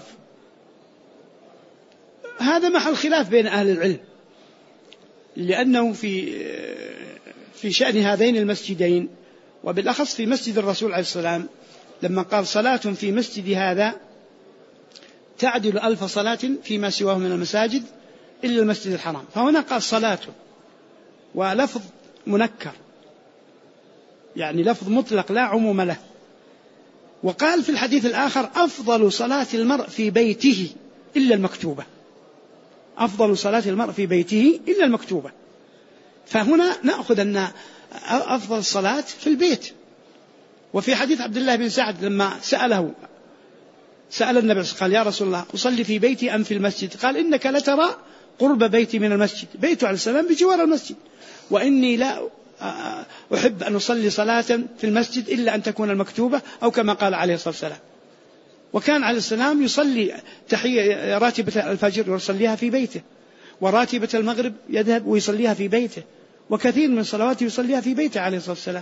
هذا محل خلاف بين أهل العلم، لأنه في شأن هذين المسجدين، وبالأخص في مسجد الرسول عليه السلام، لما قال: صلاة في مسجد هذا تعدل 1000 صلاة فيما سواه من المساجد إلا المسجد الحرام، فهنا قال صلاة ولفظ منكر، يعني لفظ مطلق لا عموم له. وقال في الحديث الآخر: أفضل صلاة المرء في بيته إلا المكتوبة، أفضل صلاة المرء في بيته إلا المكتوبة. فهنا نأخذ أن أفضل الصلاة في البيت. وفي حديث عبد الله بن سعد لما سأل النبي قال: يا رسول الله، أصلي في بيتي أم في المسجد؟ قال: إنك لترى قرب بيتي من المسجد، بيته عليه السلام بجوار المسجد، وإني لا أحب أن أصلي صلاة في المسجد إلا أن تكون المكتوبة، أو كما قال عليه الصلاة والسلام. وكان عليه السلام يصلي تحية راتبة الفجر ويصليها في بيته، وراتبة المغرب يذهب ويصليها في بيته، وكثير من صلواته يصليها في بيته عليه الصلاة والسلام.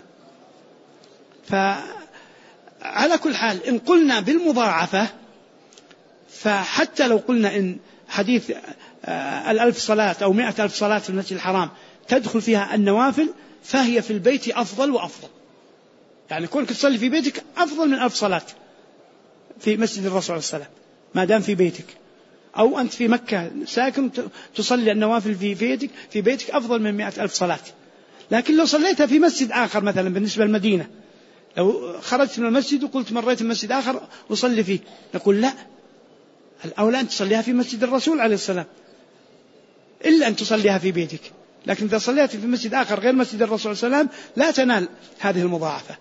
فعلى كل حال إن قلنا بالمضاعفة، فحتى لو قلنا إن حديث 1000 صلاة أو 100,000 صلاة في المسجد الحرام تدخل فيها النوافل، فهي في البيت أفضل وأفضل. يعني كونك تصلي في بيتك أفضل من 1000 صلاة في مسجد الرسول صلى الله عليه وسلم ما دام في بيتك. أو أنت في مكة ساكن تصلي النوافل في بيتك أفضل من 100,000 صلاة. لكن لو صليتها في مسجد آخر مثلا بالنسبة للمدينة، لو خرجت من المسجد وقلت مريت مسجد آخر وصلي فيه، نقول لا، الأولى أن تصليها في مسجد الرسول عليه السلام إلا أن تصليها في بيتك. لكن إذا صليت في مسجد آخر غير مسجد الرسول صلى الله عليه وسلم لا تنال هذه المضاعفة.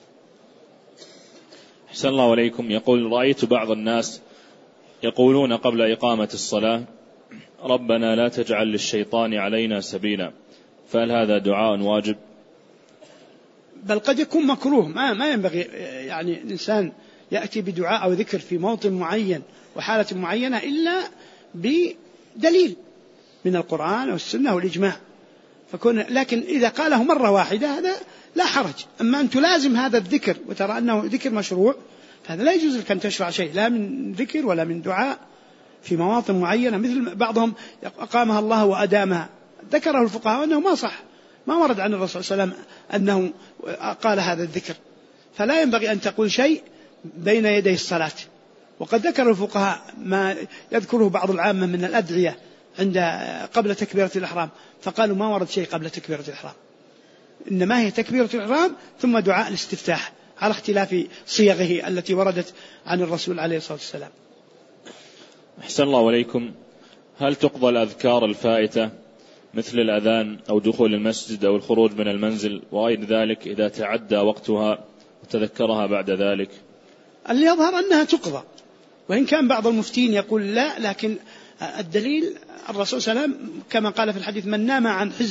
أحسن الله عليكم. يقول: رأيت بعض الناس يقولون قبل إقامة الصلاة: ربنا لا تجعل للشيطان علينا سبيلا، فهل هذا دعاء واجب؟ بل قد يكون مكروه، ما ينبغي يعني الإنسان يأتي بدعاء أو ذكر في موطن معين وحالة معينة إلا بدليل من القرآن أو السنة والإجماع. لكن إذا قاله مرة واحدة هذا لا حرج. أما أن تلازم هذا الذكر وترى أنه ذكر مشروع، هذا لا يجوز لك أن تشرع شيء لا من ذكر ولا من دعاء في مواطن معينة. مثل بعضهم أقامها الله وأدامها، ذكره الفقهاء أنه ما صح، ما ورد عن الرسول صلى الله عليه وسلم أنه قال هذا الذكر. فلا ينبغي أن تقول شيء بين يدي الصلاة. وقد ذكر الفقهاء ما يذكره بعض العامة من الأدعية قبل تكبيرة الإحرام، فقالوا ما ورد شيء قبل تكبيرة الإحرام، إنما هي تكبيرة الإحرام ثم دعاء الاستفتاح على اختلاف صيغه التي وردت عن الرسول عليه الصلاة والسلام. أحسن الله عليكم. هل تقضى الأذكار الفائتة مثل الأذان أو دخول المسجد أو الخروج من المنزل وغير ذلك إذا تعدى وقتها وتذكرها بعد ذلك؟ اللي يظهر أنها تقضى، وإن كان بعض المفتين يقول لا، لكن الدليل الرسول صلى الله عليه وسلم كما قال في الحديث: من نام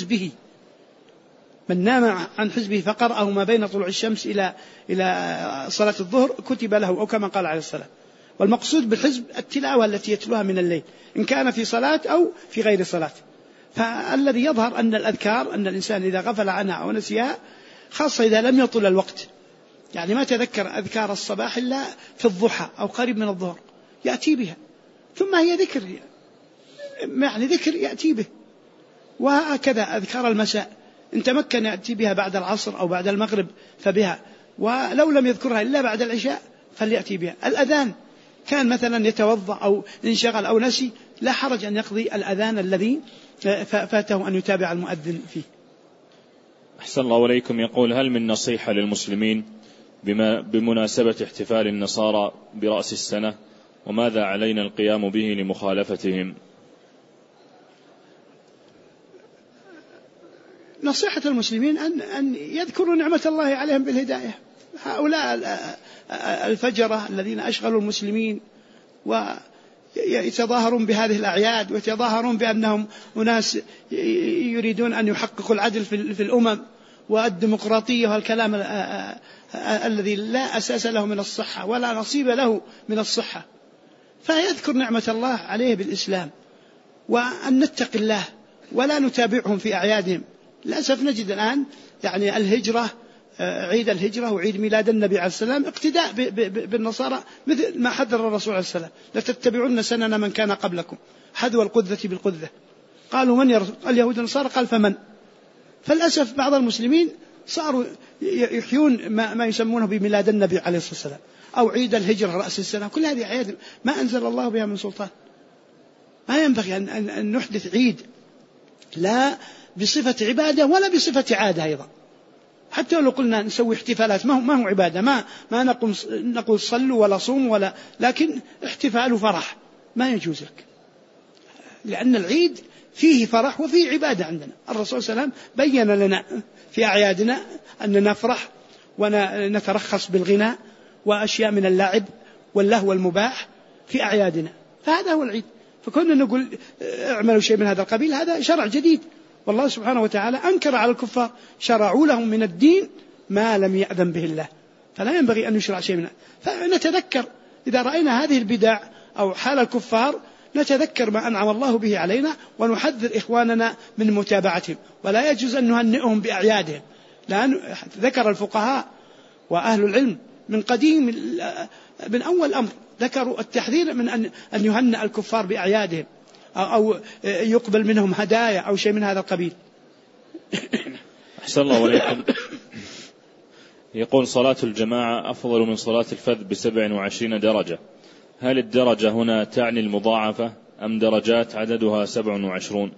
عن حزبه فقرأه ما بين طلوع الشمس إلى صلاة الظهر كتب له، أو كما قال عليه الصلاة. والمقصود بالحزب التلاوة التي يتلوها من الليل إن كان في صلاة أو في غير صلاة. فالذي يظهر أن الأذكار أن الإنسان إذا غفل عنها أو نسيها، خاصة إذا لم يطل الوقت، يعني ما تذكر أذكار الصباح إلا في الضحى أو قريب من الظهر، يأتي بها، ثم هي ذكر، يعني ذكر يأتي به. وهكذا أذكار المساء إن تمكن يأتي بها بعد العصر أو بعد المغرب فبها، ولو لم يذكرها إلا بعد العشاء فليأتي بها. الأذان كان مثلا يتوضأ أو انشغل أو نسي، لا حرج أن يقضي الأذان الذي فاته أن يتابع المؤذن فيه. أحسن الله عليكم. يقول: هل من نصيحة للمسلمين بمناسبة احتفال النصارى برأس السنة، وماذا علينا القيام به لمخالفتهم؟ نصيحة المسلمين أن يذكروا نعمة الله عليهم بالهداية. هؤلاء الفجرة الذين أشغلوا المسلمين ويتظاهرون بهذه الأعياد ويتظاهرون بأنهم أناس يريدون أن يحققوا العدل في الأمم والديمقراطية والكلام الذي لا أساس له من الصحة ولا نصيب له من الصحة. فيذكر نعمة الله عليه بالإسلام، وأن نتقي الله ولا نتابعهم في أعيادهم. للأسف نجد الآن يعني الهجرة، عيد الهجرة وعيد ميلاد النبي عليه السلام اقتداء بالنصارى، مثل ما حذر الرسول عليه السلام: لتتبعون سنن من كان قبلكم حذو القذة بالقذة. قالوا: من يا رسول؟ اليهود والنصارى. قال: فمن؟ فللأسف بعض المسلمين صاروا يحيون ما يسمونه بميلاد النبي عليه الصلاة والسلام أو عيد الهجرة رأس السنة. كل هذه أعياد ما أنزل الله بها من سلطان. ما ينبغي أن نحدث عيد لا بصفة عبادة ولا بصفة عادة أيضا. حتى لو قلنا نسوي احتفالات ما هو عبادة، ما نقول صلوا ولا صوموا ولا، لكن احتفال وفرح ما يجوز لك، لأن العيد فيه فرح وفيه عبادة عندنا. الرسول صلى الله عليه وسلم بين لنا في أعيادنا أن نفرح ونترخص بالغناء وأشياء من اللعب واللهو المباح في أعيادنا، فهذا هو العيد. فكنا نقول اعملوا شيء من هذا القبيل، هذا شرع جديد، والله سبحانه وتعالى أنكر على الكفار، شرعوا لهم من الدين ما لم يأذن به الله، فلا ينبغي أن يشرع شيء منه. فنتذكر إذا رأينا هذه البدع أو حال الكفار نتذكر ما أنعم الله به علينا ونحذر إخواننا من متابعتهم، ولا يجوز أن نهنئهم بأعيادهم. لأن ذكر الفقهاء وأهل العلم من قديم من أول أمر ذكروا التحذير من أن يهنئ الكفار أحسن الله عليكم. يقول صلاة الجماعة أفضل من صلاة الفذ ب27 درجة، هل الدرجة هنا تعني المضاعفة أم درجات عددها 27؟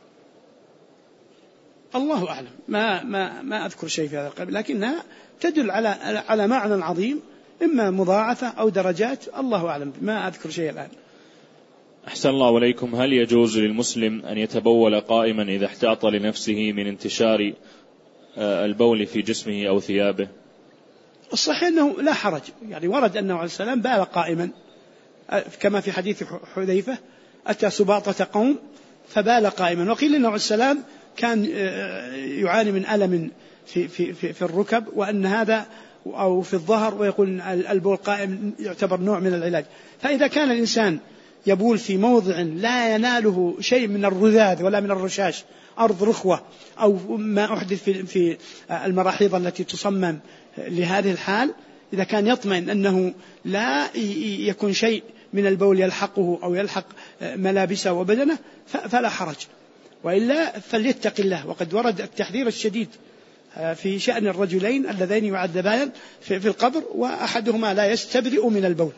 الله أعلم، ما أذكر شيء في هذا القبيل، لكنها تدل على معنى عظيم، إما مضاعفة أو درجات، الله أعلم، ما أذكر شيء الآن. أحسن الله عليكم. هل يجوز للمسلم أن يتبول قائما إذا احتاط لنفسه من انتشار البول في جسمه أو ثيابه؟ الصحيح أنه لا حرج، يعني ورد أنه عليه السلام بال قائما، كما في حديث حذيفة أتى سباطة قوم فبال قائما، وقيل أنه عليه السلام كان يعاني من ألم في الركب، وأن هذا أو في الظهر، ويقول البول قائم يعتبر نوع من العلاج. فإذا كان الإنسان يبول في موضع لا يناله شيء من الرذاذ ولا من الرشاش، أرض رخوة أو ما أحدث في المراحيض التي تصمم لهذه الحال، إذا كان يطمئن أنه لا يكون شيء من البول يلحقه أو يلحق ملابسه وبدنه فلا حرج، وإلا فليتق الله. وقد ورد التحذير الشديد في شأن الرجلين اللذين يعذبان في القبر، وأحدهما لا يستبرئ من البول.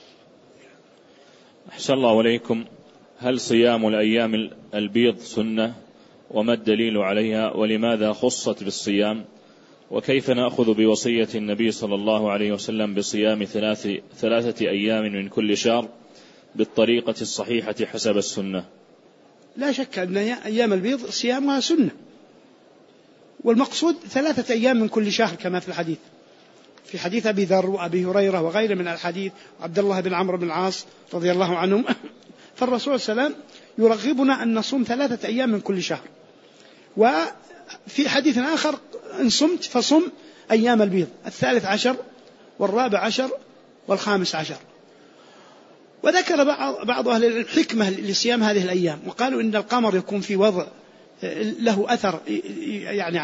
أحسن الله عليكم. هل صيام الأيام البيض سنة؟ وما الدليل عليها؟ ولماذا خصت بالصيام؟ وكيف نأخذ بوصية النبي صلى الله عليه وسلم بصيام 3 أيام من كل شهر بالطريقة الصحيحة حسب السنة؟ لا شك أن أيام البيض صيامها سنة، والمقصود 3 أيام من كل شهر كما في الحديث، في حديث أبي ذر وأبي هريرة وغيره من الحديث، عبد الله بن عمرو بن العاص رضي الله عنهم. فالرسول صلى الله عليه وسلم يرغبنا أن نصوم 3 أيام من كل شهر. وفي حديث آخر إن صمت فصم أيام البيض 13 و14 و15. وذكر بعض أهل الحكمة لصيام هذه الأيام، وقالوا إن القمر يكون في وضع له أثر يعني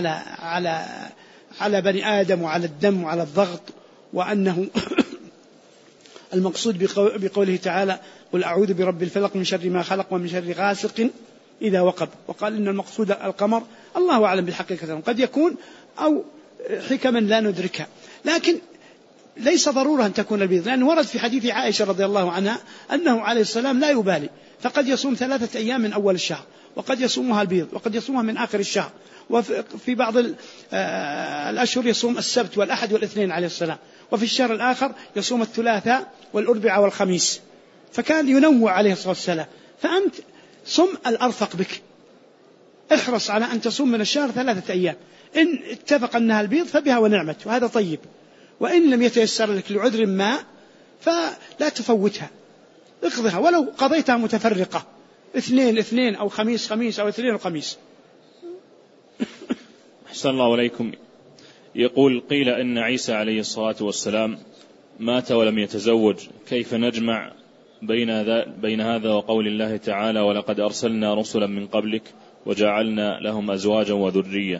على بني آدم وعلى الدم وعلى الضغط، وأنه المقصود بقوله تعالى قل أعوذ برب الفلق من شر ما خلق ومن شر غاسق إذا وقب. وقال إن المقصود القمر، الله أعلم بالحقيقة، قد يكون أو حكما لا ندركها، لكن ليس ضرورة أن تكون البيض، لأن ورد في حديث عائشة رضي الله عنها أنه عليه السلام لا يبالي، فقد يصوم 3 أيام من أول الشهر، وقد يصومها البيض، وقد يصومها من آخر الشهر، وفي بعض الأشهر يصوم السبت والأحد والاثنين عليه السلام، وفي الشهر الآخر يصوم الثلاثاء والأربعاء والخميس، فكان ينوع عليه الصلاة والسلام. فأنت صم الأرفق بك، احرص على أن تصوم من الشهر 3 أيام، إن اتفق أنها البيض فبها ونعمت وهذا طيب، وإن لم يتيسر لك لعذر ما فلا تفوتها، اقضها ولو قضيتها متفرقة، 2 أو خميس أو 2 وخميس. أحسن الله عليكم. يقول قيل إن عيسى عليه الصلاة والسلام مات ولم يتزوج، كيف نجمع بين هذا وقول الله تعالى ولقد أرسلنا رسلا من قبلك وجعلنا لهم أزواجا وذرية؟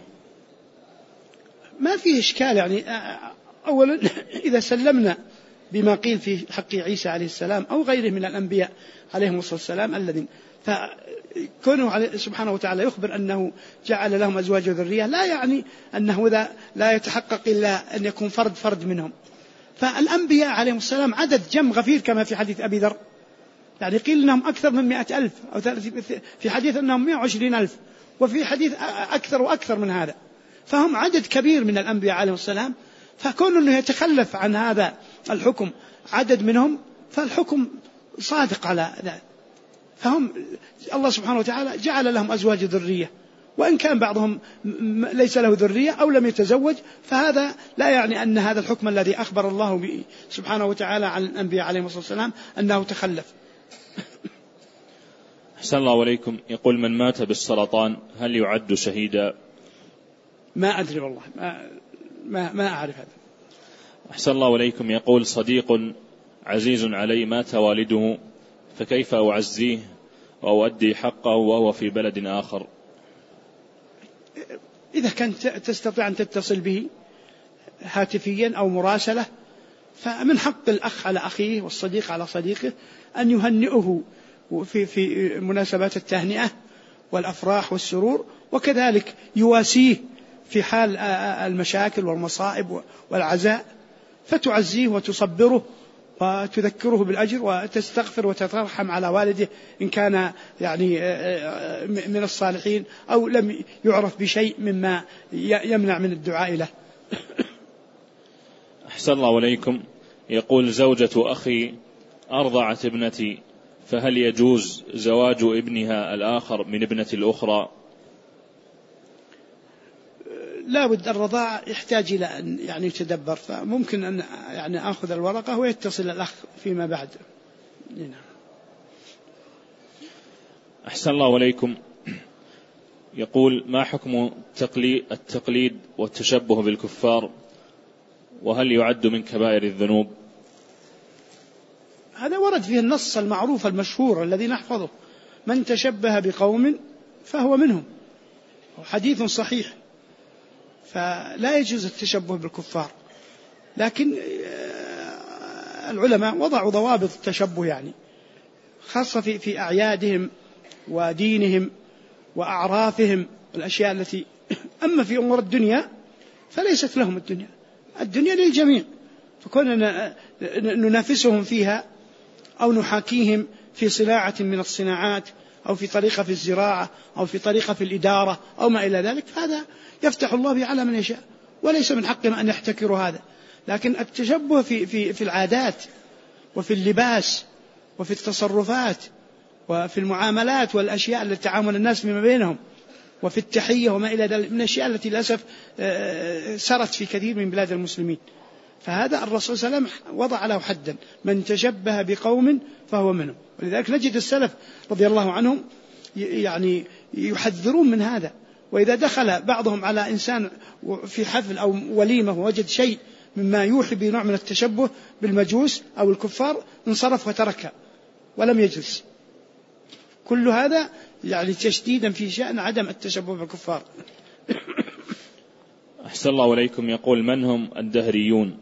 ما فيه إشكال، يعني أولا إذا سلمنا بما قيل في حق عيسى عليه السلام أو غيره من الأنبياء عليهم الصلاة والسلام الذين، فكونه سبحانه وتعالى يخبر أنه جعل لهم أزواج وذرية لا يعني أنه ذا لا يتحقق إلا أن يكون فرد منهم. فالأنبياء عليهم السلام عدد جم غفير كما في حديث أبي ذر، يعني قيل أنهم أكثر من 100,000، أو في حديث أنهم 120,000، وفي حديث أكثر وأكثر من هذا، فهم عدد كبير من الأنبياء عليهم السلام، فكون أنه يتخلف عن هذا الحكم عدد منهم فالحكم صادق على ذلك. فهم الله سبحانه وتعالى جعل لهم أزواج ذرية، وإن كان بعضهم ليس له ذرية أو لم يتزوج، فهذا لا يعني أن هذا الحكم الذي أخبر الله به سبحانه وتعالى عن الأنبياء عليهم الصلاة والسلام أنه تخلف. أحسن الله عليكم. يقول من مات بالسرطان هل يعد شهيدا؟ ما أدري والله، ما أعرف هذا. أحسن الله عليكم. يقول صديق عزيز علي مات والده، فكيف أعزيه وأؤدي حقه وهو في بلد آخر؟ إذا كنت تستطيع أن تتصل به هاتفيا أو مراسلة، فمن حق الأخ على أخيه والصديق على صديقه أن يهنئه في مناسبات التهنئة والأفراح والسرور، وكذلك يواسيه في حال المشاكل والمصائب والعزاء، فتعزيه وتصبره وتذكره بالأجر وتستغفر وتترحم على والده إن كان يعني من الصالحين أو لم يعرف بشيء مما يمنع من الدعاء له. أحسن الله إليكم. يقول زوجة أخي أرضعت ابنتي، فهل يجوز زواج ابنها الآخر من ابنة الأخرى؟ لا بد، الرضاع يحتاج إلى أن يعني يتدبر، فممكن أن يعني أخذ الورقة ويتصل الأخ فيما بعد. أحسن الله إليكم. يقول ما حكم التقليد والتشبه بالكفار، وهل يعد من كبائر الذنوب؟ هذا ورد فيه النص المعروف المشهور الذي نحفظه: من تشبه بقوم فهو منهم، حديث صحيح، فلا يجوز التشبه بالكفار. لكن العلماء وضعوا ضوابط التشبه، يعني خاصة في أعيادهم ودينهم وأعرافهم الأشياء التي أما في أمور الدنيا فليست لهم الدنيا للجميع، فكنا ننافسهم فيها أو نحاكيهم في صناعة من الصناعات أو في طريقة في الزراعة أو في طريقة في الإدارة أو ما إلى ذلك، فهذا يفتح الله به على من يشاء، وليس من حقهم أن يحتكروا هذا. لكن التشبه في العادات وفي اللباس وفي التصرفات وفي المعاملات والأشياء التي تعامل الناس فيما بينهم وفي التحية وما إلى ذلك من الأشياء التي للأسف سرت في كثير من بلاد المسلمين، فهذا الرسول صلى الله عليه وسلم وضع له حدا: من تشبه بقوم فهو منهم. ولذلك نجد السلف رضي الله عنهم يعني يحذرون من هذا، وإذا دخل بعضهم على إنسان في حفل أو وليمة ووجد شيء مما يوحي بنوع من التشبه بالمجوس أو الكفار انصرف وتركها ولم يجلس. كل هذا يعني تشديدا في شأن عدم التشبه بالكفار. أحسن الله إليكم. يقول من هم الدهريون؟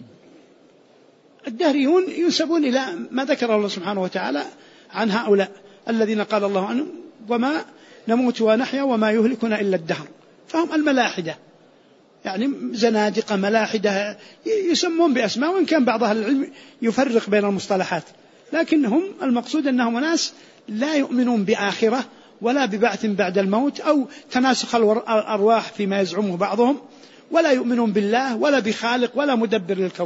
الدهريون ينسبون إلى ما ذكر الله سبحانه وتعالى عن هؤلاء الذين قال الله عنهم: وما نموت ونحيا وما يهلكنا إلا الدهر. فهم الملاحدة، يعني زنادقة ملاحدة يسمون بأسماء، وإن كان بعض أهل العلم يفرق بين المصطلحات، لكن هم المقصود أنهم ناس لا يؤمنون بآخرة ولا ببعث بعد الموت أو تناسخ الأرواح فيما يزعمه بعضهم، ولا يؤمنون بالله ولا بخالق ولا مدبر للكون.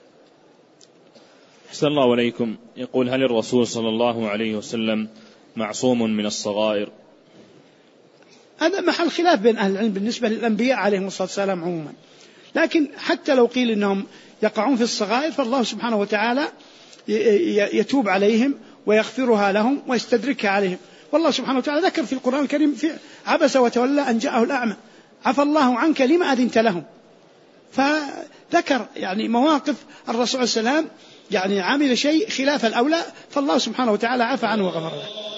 أحسن الله إليكم. يقول هل الرسول صلى الله عليه وسلم معصوم من الصغائر؟ هذا محل خلاف بين أهل العلم بالنسبة للأنبياء عليهم الصلاة والسلام عموما، لكن حتى لو قيل إنهم يقعون في الصغائر فالله سبحانه وتعالى يتوب عليهم ويغفرها لهم ويستدركها عليهم. والله سبحانه وتعالى ذكر في القرآن الكريم في عبس وتولى أن جاءه الأعمى: عفى الله عنك لما أذنت لهم. فذكر يعني مواقف الرسول صلى الله عليه وسلم يعني عمل شيء خلاف الأولى، فالله سبحانه وتعالى عفى عنه وغفر له.